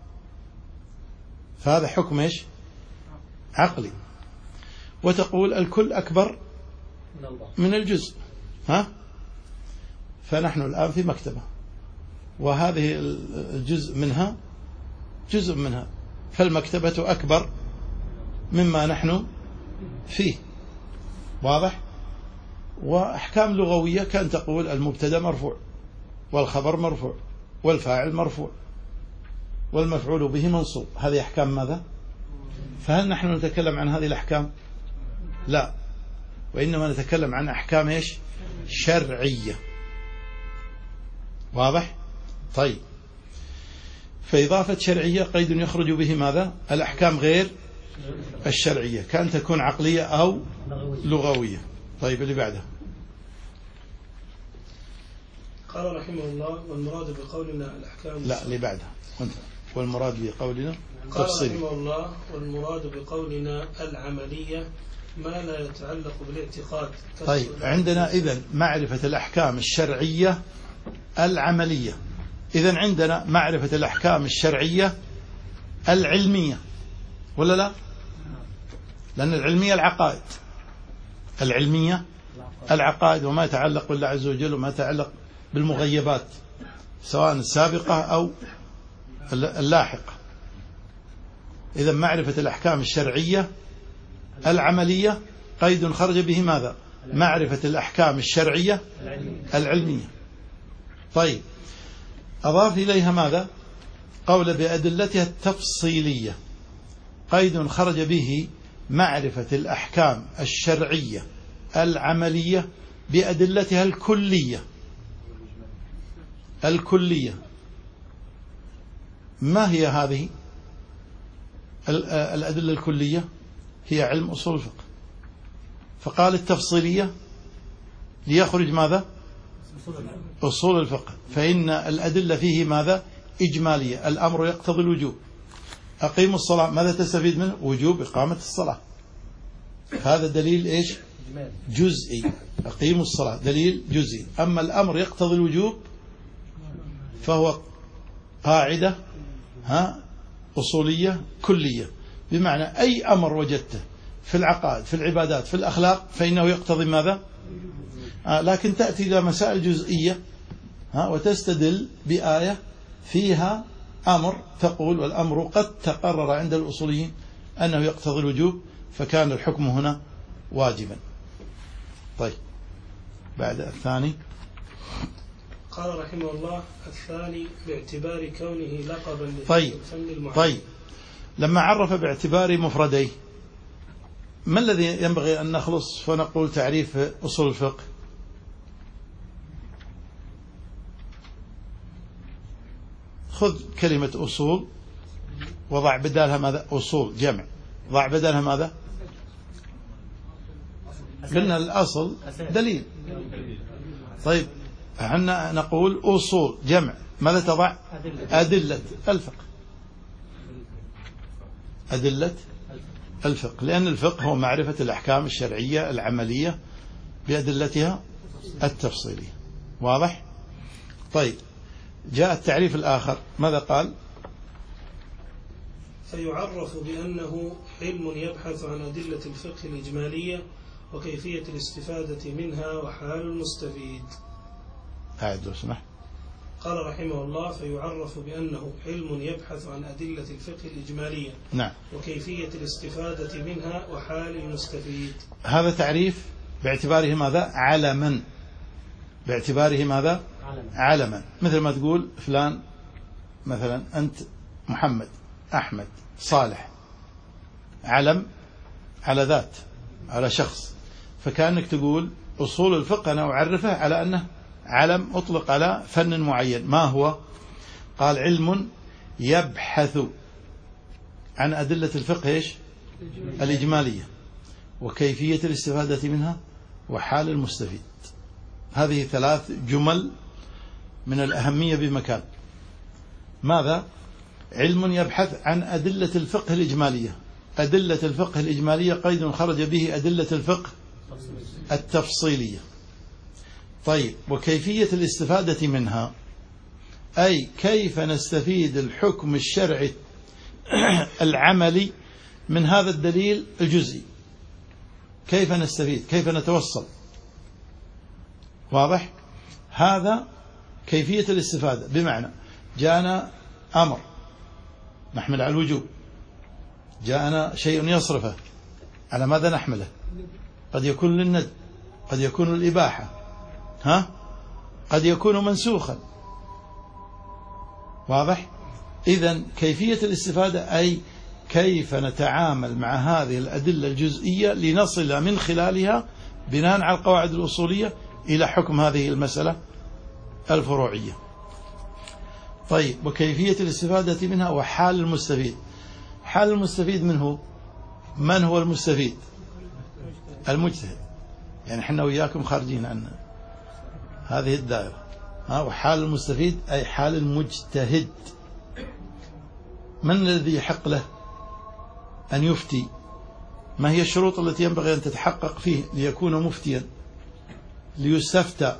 فهذا حكم إيش؟ عقلي. وتقول الكل أكبر من الجزء، ها؟ فنحن الآن في مكتبة، وهذه الجزء منها جزء منها، فالمكتبة أكبر مما نحن فيه، واضح؟ وأحكام لغوية كان تقول المبتدأ مرفوع، والخبر مرفوع، والفاعل مرفوع، والمفعول به منصوب. هذه أحكام ماذا؟ فهل نحن نتكلم عن هذه الأحكام؟ لا، وإنما نتكلم عن أحكام إيش؟ شرعية، واضح؟ طيب، فإضافة شرعية قيد يخرج به ماذا؟ الأحكام غير الشرعية، كان تكون عقلية أو لغوية. طيب اللي بعده.
قال رحمه الله: والمراد بقولنا الأحكام.
لا اللي بعده. والمراد بقولنا
قال رحمه الله: والمراد بقولنا العملية ما لا يتعلق بالاعتقاد.
طيب عندنا إذن معرفة الأحكام الشرعية العملية. إذن عندنا معرفة الأحكام الشرعية العلمية، ولا لا؟ لأن العلمية العقائد، العلمية العقائد وما يتعلق بالله عز وجل وما يتعلق بالمغيبات سواء السابقة أو اللاحقة. إذن معرفة الأحكام الشرعية العملية قيد خرج به ماذا؟ معرفة الأحكام الشرعية العلمية. طيب أضاف إليها ماذا؟ قول بأدلتها التفصيلية، قيد خرج به معرفة الأحكام الشرعية العملية بأدلتها الكلية. الكلية ما هي هذه الأدلة الكلية؟ هي علم أصول الفقه. فقال التفصيلية ليخرج ماذا؟ أصول الفقه، فإن الأدلة فيه ماذا؟ إجمالية. الأمر يقتضي الوجوب. أقيموا الصلاة، ماذا تستفيد منه؟ وجوب إقامة الصلاة. هذا دليل إيش؟ جزئي. أقيموا الصلاة دليل جزئي. أما الأمر يقتضي الوجوب فهو قاعدة ها أصولية كلية، بمعنى أي أمر وجدته في العقائد في العبادات في الأخلاق فإنه يقتضي ماذا؟ آه لكن تأتي إلى مسائل جزئية ها وتستدل بآية فيها أمر تقول والأمر قد تقرر عند الأصوليين أنه يقتضي الوجوب فكان الحكم هنا واجبا. طيب بعد الثاني
قال رحمه الله الثاني باعتبار كونه لقبا لفن
طيب
المعين.
طيب لما عرف باعتبار مفرديه ما الذي ينبغي أن نخلص فنقول تعريف أصول الفقه؟ خذ كلمة أصول وضع بدالها ماذا؟ أصول جمع ضع بدالها ماذا؟ قلنا الأصل دليل. طيب احنا نقول أصول جمع ماذا تضع؟ أدلة الفقه. أدلة الفقه لأن الفقه هو معرفة الأحكام الشرعية العملية بأدلتها التفصيلية. واضح؟ طيب جاء التعريف الآخر ماذا قال؟
فيعرف بأنه علم يبحث عن أدلة الفقه الإجمالية وكيفية الاستفادة منها وحال المستفيد.
أعد لو سمحت.
قال رحمه الله فيعرف بأنه علم يبحث عن أدلة الفقه الإجمالية
نعم
وكيفية الاستفادة منها وحال المستفيد.
هذا تعريف باعتباره ماذا؟ علما. باعتباره ماذا؟ علما. مثل ما تقول فلان مثلا أنت محمد أحمد صالح علم على ذات على شخص فكأنك تقول أصول الفقه أنا أعرفه على أنه علم أطلق على فن معين. ما هو؟ قال علم يبحث عن أدلة الفقه إيش؟ الإجمالية وكيفية الاستفادة منها وحال المستفيد. هذه ثلاث جمل من الأهمية بمكان. ماذا؟ علم يبحث عن أدلة الفقه الإجمالية. أدلة الفقه الإجمالية قيد خرج به أدلة الفقه التفصيلية. طيب وكيفية الاستفادة منها أي كيف نستفيد الحكم الشرعي العملي من هذا الدليل الجزئي. كيف نستفيد كيف نتوصل. واضح؟ هذا كيفية الاستفادة بمعنى جاءنا أمر نحمل على الوجوب جاءنا شيء يصرفه على ماذا نحمله؟ قد يكون للند قد يكون الإباحة ها قد يكون منسوخا. واضح؟ إذن كيفية الاستفادة أي كيف نتعامل مع هذه الأدلة الجزئية لنصل من خلالها بناء على القواعد الأصولية إلى حكم هذه المسألة الفروعية. طيب وكيفية الاستفادة منها وحال المستفيد. حال المستفيد من هو؟ من هو المستفيد؟ المجتهد. يعني احنا وياكم خارجين عن هذه الدائرة ها. وحال المستفيد أي حال المجتهد. من الذي يحق له أن يفتي؟ ما هي الشروط التي ينبغي أن تتحقق فيه ليكون مفتيا ليستفتى؟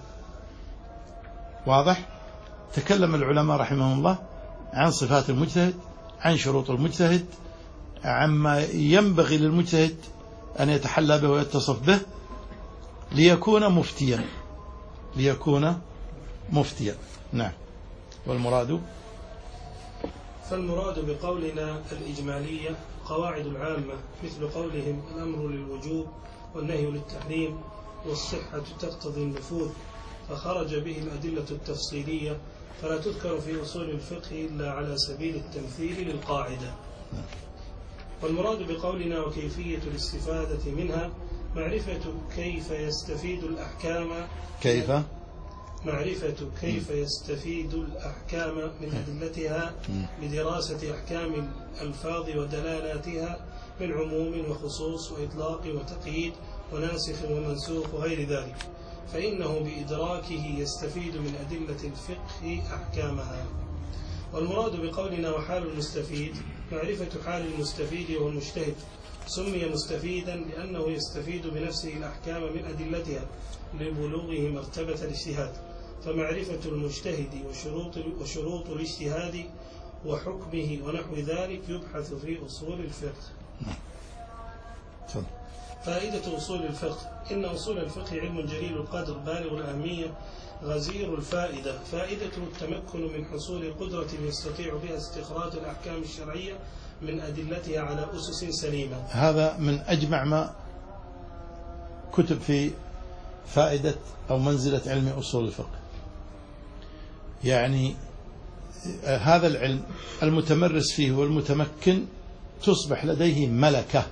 واضح؟ تكلم العلماء رحمهم الله عن صفات المجتهد عن شروط المجتهد عما ينبغي للمجتهد أن يتحلى به ويتصف به ليكون مفتيا ليكون مفتيا. نعم. والمراد
فالمراد بقولنا الإجمالية قواعد العامة مثل قولهم الأمر للوجوب والنهي للتحريم والصحة تقتضي النفوذ فخرج به الأدلة التفصيلية فلا تذكر في أصول الفقه إلا على سبيل التمثيل للقاعدة. والمراد بقولنا وكيفية الاستفادة منها معرفة كيف يستفيد الأحكام
كيف
معرفة كيف يستفيد الأحكام من أدلتها بدراسة أحكام الألفاظ ودلالاتها من عموم وخصوص وإطلاق وتقييد وناسخ ومنسوخ وغير ذلك فإنه بإدراكه يستفيد من أدلة الفقه أحكامها. والمراد بقولنا وحال المستفيد معرفة حال المستفيد والمجتهد سمي مستفيدا لأنه يستفيد بنفسه الأحكام من أدلتها لبلوغه مرتبة الاجتهاد فمعرفة المجتهد وشروط, وشروط الاجتهاد وحكمه ونحو ذلك يبحث في أصول الفقه.
تفضل.
فائدة أصول الفقه. إن أصول الفقه علم جليل القدر بالغ الأهمية غزير الفائدة. فائدته التمكن من حصول قدرة يستطيع بها استخراج الأحكام الشرعية من أدلتها على أسس سليمة.
هذا من أجمع ما كتب في فائدة أو منزلة علم أصول الفقه. يعني هذا العلم المتمرس فيه والمتمكن تصبح لديه ملكة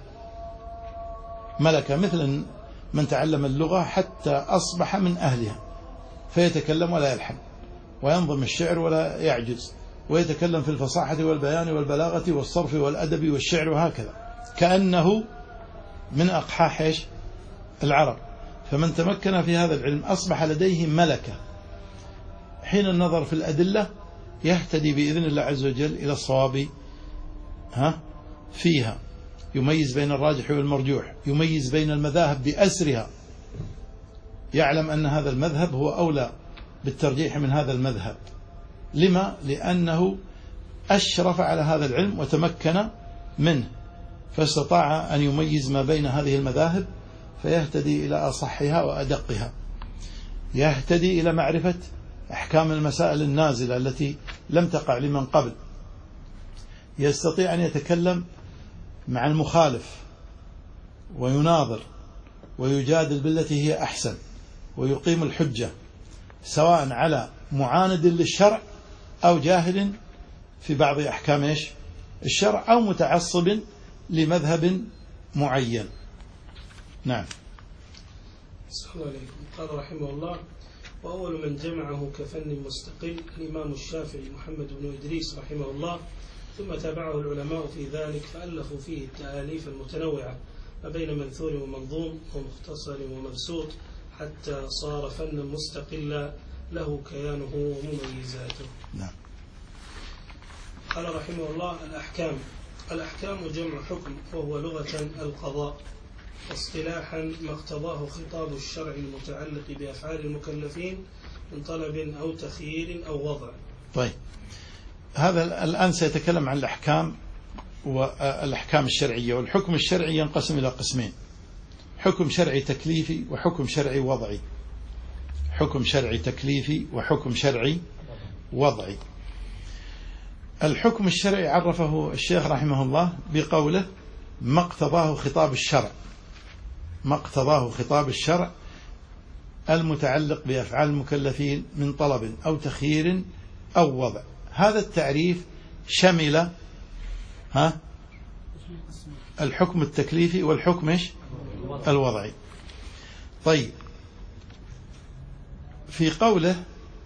ملكة مثل من تعلم اللغة حتى أصبح من أهلها، فيتكلم ولا يلحن، وينظم الشعر ولا يعجز، ويتكلم في الفصاحة والبيان والبلاغة والصرف والأدب والشعر، وهكذا كأنه من أقحاح العرب. فمن تمكن في هذا العلم أصبح لديه ملكة، حين النظر في الأدلة يهتدي بإذن الله عز وجل إلى الصواب ها فيها، يميز بين الراجح والمرجوح، يميز بين المذاهب بأسرها، يعلم أن هذا المذهب هو أولى بالترجيح من هذا المذهب. لما؟ لأنه أشرف على هذا العلم وتمكن منه، فاستطاع أن يميز ما بين هذه المذاهب، فيهتدي إلى أصحها وأدقها، يهتدي إلى معرفة أحكام المسائل النازلة التي لم تقع لمن قبل، يستطيع أن يتكلم مع المخالف ويناظر ويجادل بالتي هي أحسن، ويقيم الحجة سواء على معاند للشرع أو جاهل في بعض أحكام الشرع أو متعصب لمذهب معين. نعم.
السلام عليكم. قال رحمه الله: وأول من جمعه كفن مستقل الإمام الشافعي محمد بن إدريس رحمه الله، ثم تابعه العلماء في ذلك فألفوا فيه التآليف المتنوعة ما بين منثور ومنظوم ومختصر ومبسوط، حتى صار فنا مستقلا له كيانه ومميزاته.
نعم.
قال رحمه الله: الأحكام. الأحكام جمع حكم، وهو لغة القضاء، واصطلاحا ما اقتضاه خطاب الشرع المتعلق بأفعال المكلفين من طلب أو تخيير أو وضع.
طيب، هذا الآن سيتكلم عن الأحكام والأحكام الشرعية. والحكم الشرعي ينقسم إلى قسمين: حكم شرعي تكليفي وحكم شرعي وضعي. حكم شرعي تكليفي وحكم شرعي وضعي. الحكم الشرعي عرفه الشيخ رحمه الله بقوله: ما اقتضاه خطاب الشرع. ما اقتضاه خطاب الشرع المتعلق بأفعال المكلفين من طلب أو تخيير أو وضع. هذا التعريف شمل ها الحكم التكليفي والحكم الوضعي. طيب، في قوله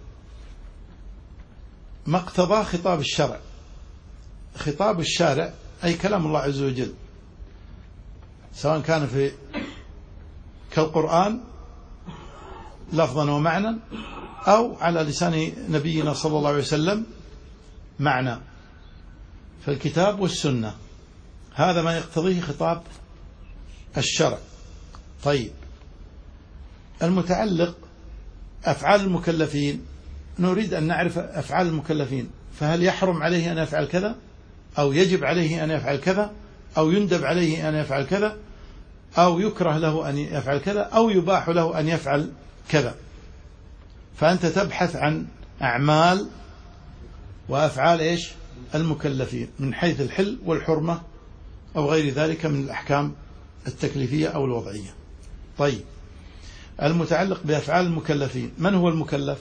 ما اقتضاه خطاب الشرع، خطاب الشارع أي كلام الله عز وجل، سواء كان في كالقرآن لفظا ومعنى، أو على لسان نبينا صلى الله عليه وسلم معنى، فالكتاب والسنة هذا ما يقتضيه خطاب الشرع. طيب، المتعلق أفعال المكلفين، نريد أن نعرف أفعال المكلفين، فهل يحرم عليه أن يفعل كذا، أو يجب عليه أن يفعل كذا، أو يندب عليه أن يفعل كذا، أو يكره له أن يفعل كذا، أو يباح له أن يفعل كذا. فأنت تبحث عن أعمال وأفعال إيش المكلفين من حيث الحل والحرمة أو غير ذلك من الأحكام التكليفية أو الوضعية. طيب، المتعلق بأفعال المكلفين، من هو المكلف؟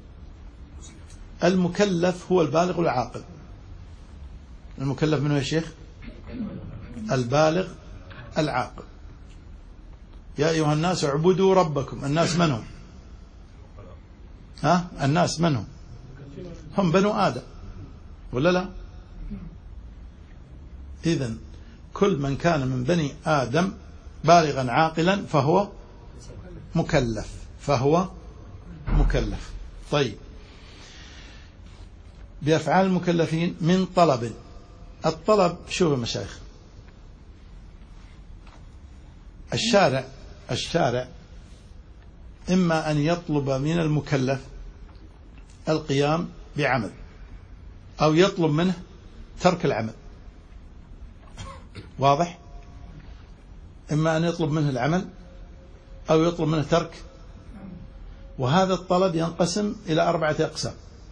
المكلف هو البالغ العاقل. المكلف من هو يا شيخ؟ البالغ العاقل. يا أيها الناس اعبدوا ربكم. الناس من هم؟ ها؟ الناس من هم؟ هم بنو آدم ولا لا؟ إذن كل من كان من بني آدم بالغا عاقلا فهو مكلف، فهو مكلف. طيب، بأفعال المكلفين من طلب. الطلب شوف يا مشايخ، الشارع الشارع إما أن يطلب من المكلف القيام بعمل، أو يطلب منه ترك العمل. واضح؟ إما أن يطلب منه العمل أو يطلب منه ترك، وهذا الطلب ينقسم إلى أربعة أقسام.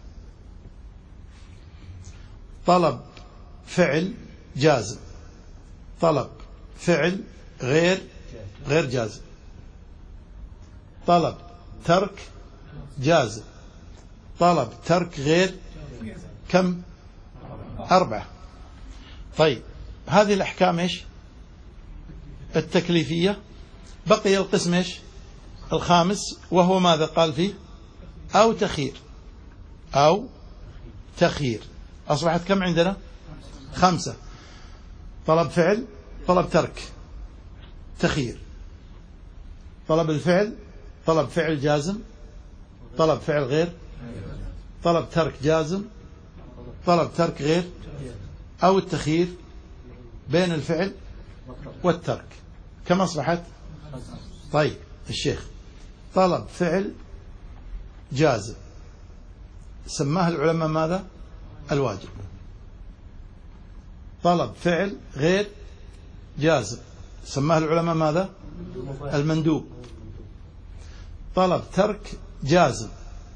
طلب فعل جازم، طلب فعل غير غير جازم، طلب ترك جازم، طلب ترك غير كم؟ أربعة. طيب هذه الأحكام إيش؟ التكليفية. بقي القسم إيش؟ الخامس، وهو ماذا قال فيه؟ أو تخيير، أو تخيير. أصبحت كم عندنا؟ خمسة: طلب فعل، طلب ترك، تخيير. طلب الفعل، طلب فعل جازم، طلب فعل غير، طلب ترك جازم، طلب ترك غير، أو التخيير بين الفعل والترك. كم أصبحت؟ طيب الشيخ، طلب فعل جازم سماه العلماء ماذا؟ الواجب. طلب فعل غير جازم سماه العلماء ماذا؟ المندوب. طلب ترك جازم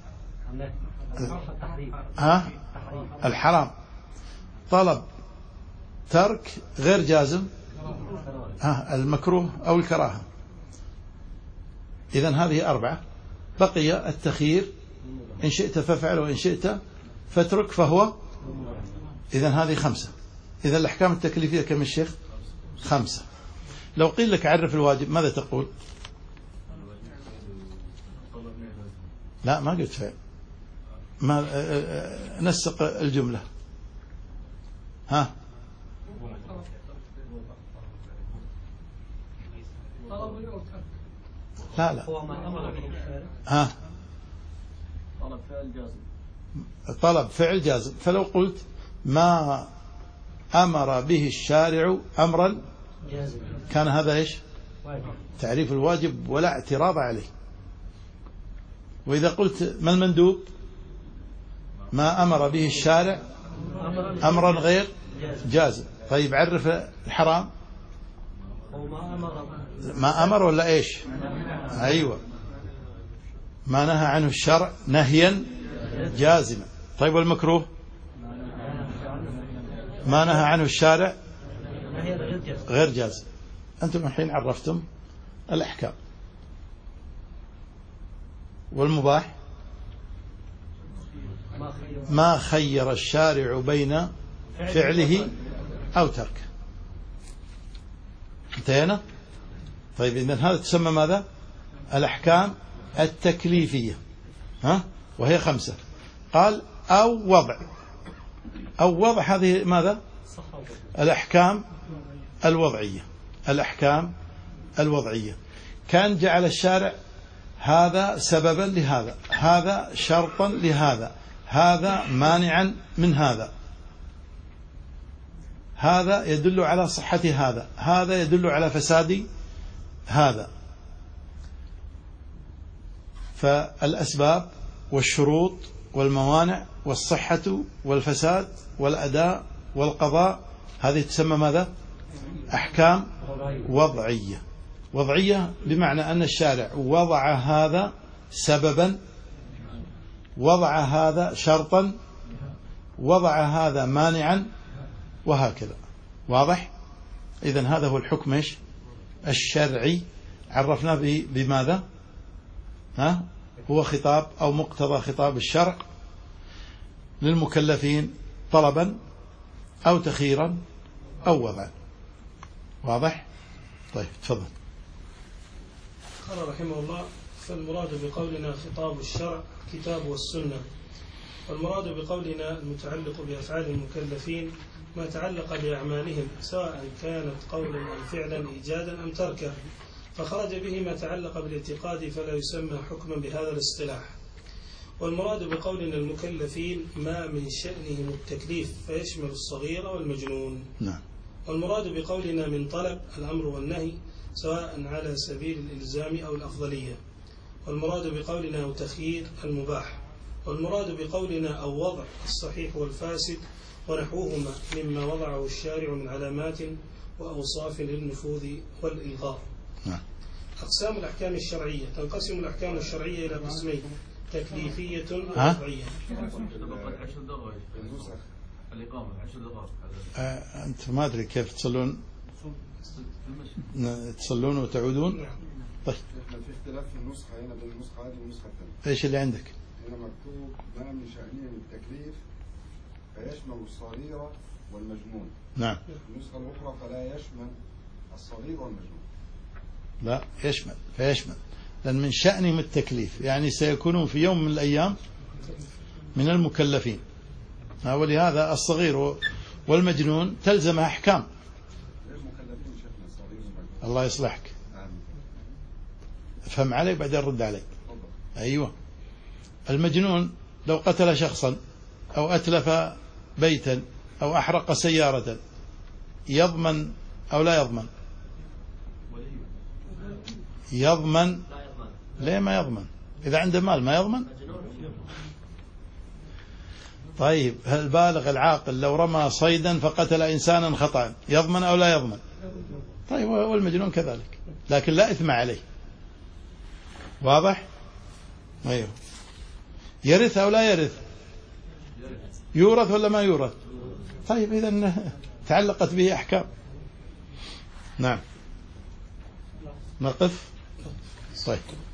ها؟ الحرام. طلب ترك غير جازم ها؟ المكروه أو الكراهة. إذن هذه أربعة. بقي التخيير: إن شئت فافعل وإن شئت فاترك، فهو. إذن هذه خمسة. إذن الأحكام التكليفية كم الشيخ؟ خمسة. لو قيل لك عرف الواجب ماذا تقول؟ لا ما قلت فعل، ما نسق الجملة. ها؟ لا لا ها؟
طلب فعل جازم،
طلب فعل جازم. فلو قلت ما أمر به الشارع أمرا كان هذا إيش؟ تعريف الواجب ولا اعتراض عليه. وإذا قلت ما المندوب؟ ما أمر به الشارع أمرا غير جازم. طيب عرف الحرام. ما أمر ولا إيش؟ أيوة، ما نهى عنه الشرع نهيا جازما. طيب والمكروه؟ ما نهى عنه الشارع غير جازم. أنتم الحين عرفتم الأحكام. والمباح ما خير الشارع بين فعله أو تركه. انتهينا؟ طيب إذن هذا تسمى ماذا؟ الأحكام التكليفية، ها؟ وهي خمسة. قال أو وضع. أو وضع هذه ماذا؟ الأحكام الوضعية. الأحكام الوضعية كان جعل الشارع هذا سببا لهذا، هذا شرطا لهذا، هذا مانعا من هذا، هذا يدل على صحة هذا، هذا يدل على فساد هذا. فالأسباب والشروط والموانع والصحة والفساد والأداء والقضاء هذه تسمى ماذا؟ أحكام وضعية. وضعية بمعنى أن الشارع وضع هذا سببا، وضع هذا شرطا، وضع هذا مانعا، وهكذا. واضح؟ إذن هذا هو الحكم إيش؟ الشرعي. عرفنا بماذا؟ ها؟ هو خطاب أو مقتضى خطاب الشرع للمكلفين طلبا أو تخييرا أو وضعا. واضح؟ طيب تفضل.
قال رحمه الله: فالمراد بقولنا خطاب الشرع كتاب والسنة. والمراد بقولنا المتعلق بأفعال المكلفين ما تعلق بأعمالهم سواء كانت قولا أو فعلا إيجادا أم تركا، فخرج به ما تعلق بالاعتقاد فلا يسمى حكما بهذا الاصطلاح. والمراد بقولنا المكلفين ما من شأنهم التكليف فيشمل الصغير والمجنون.
نعم.
والمراد بقولنا من طلب الأمر والنهي سواء على سبيل الإلزام أو الأفضلية. والمراد بقولنا أو تخيير المباح. والمراد بقولنا أو وضع الصحيح والفاسد ونحوهما مما وضعه الشارع من علامات وأوصاف للنفوذ والإلغاء.
نعم.
أقسام الأحكام الشرعية: تنقسم الأحكام الشرعية إلى قسمين: تكليفية
ها؟
ووضعية.
آه أنت ما أدري كيف تصلون تصلون وتعودون.
نعم.
طيب
احنا في اختلاف في النسخة هنا بين النسخة هذه والنسخة الثانية.
إيش اللي عندك؟
هنا مكتوب ما من شأنه من التكليف فيشمل الصغير والمجنون.
نعم.
النسخة الأخرى فلا يشمل الصغير والمجنون.
لا يشمل، فيشمل، لأن من شأنهم التكليف، يعني سيكونون في يوم من الأيام من المكلفين. ولهذا الصغير والمجنون تلزم أحكام.
المكلفين شفنا الصغير والمجنون.
الله يصلحك.
آمين.
افهم علي بعدين رد علي.
تفضل.
أيوة. المجنون لو قتل شخصا أو أتلف بيتا أو أحرق سيارة يضمن أو لا يضمن؟ يضمن. ليه ما يضمن؟ إذا عنده مال ما يضمن. طيب هل بالغ العاقل لو رمى صيدا فقتل إنسانا خطأ يضمن أو لا يضمن؟ طيب والمجنون كذلك، لكن لا إثم عليه. واضح؟ أيوه. يرث أو لا يرث؟ يورث ولا ما يورث؟ طيب إذا تعلقت به أحكام. نعم. نقف. طيب.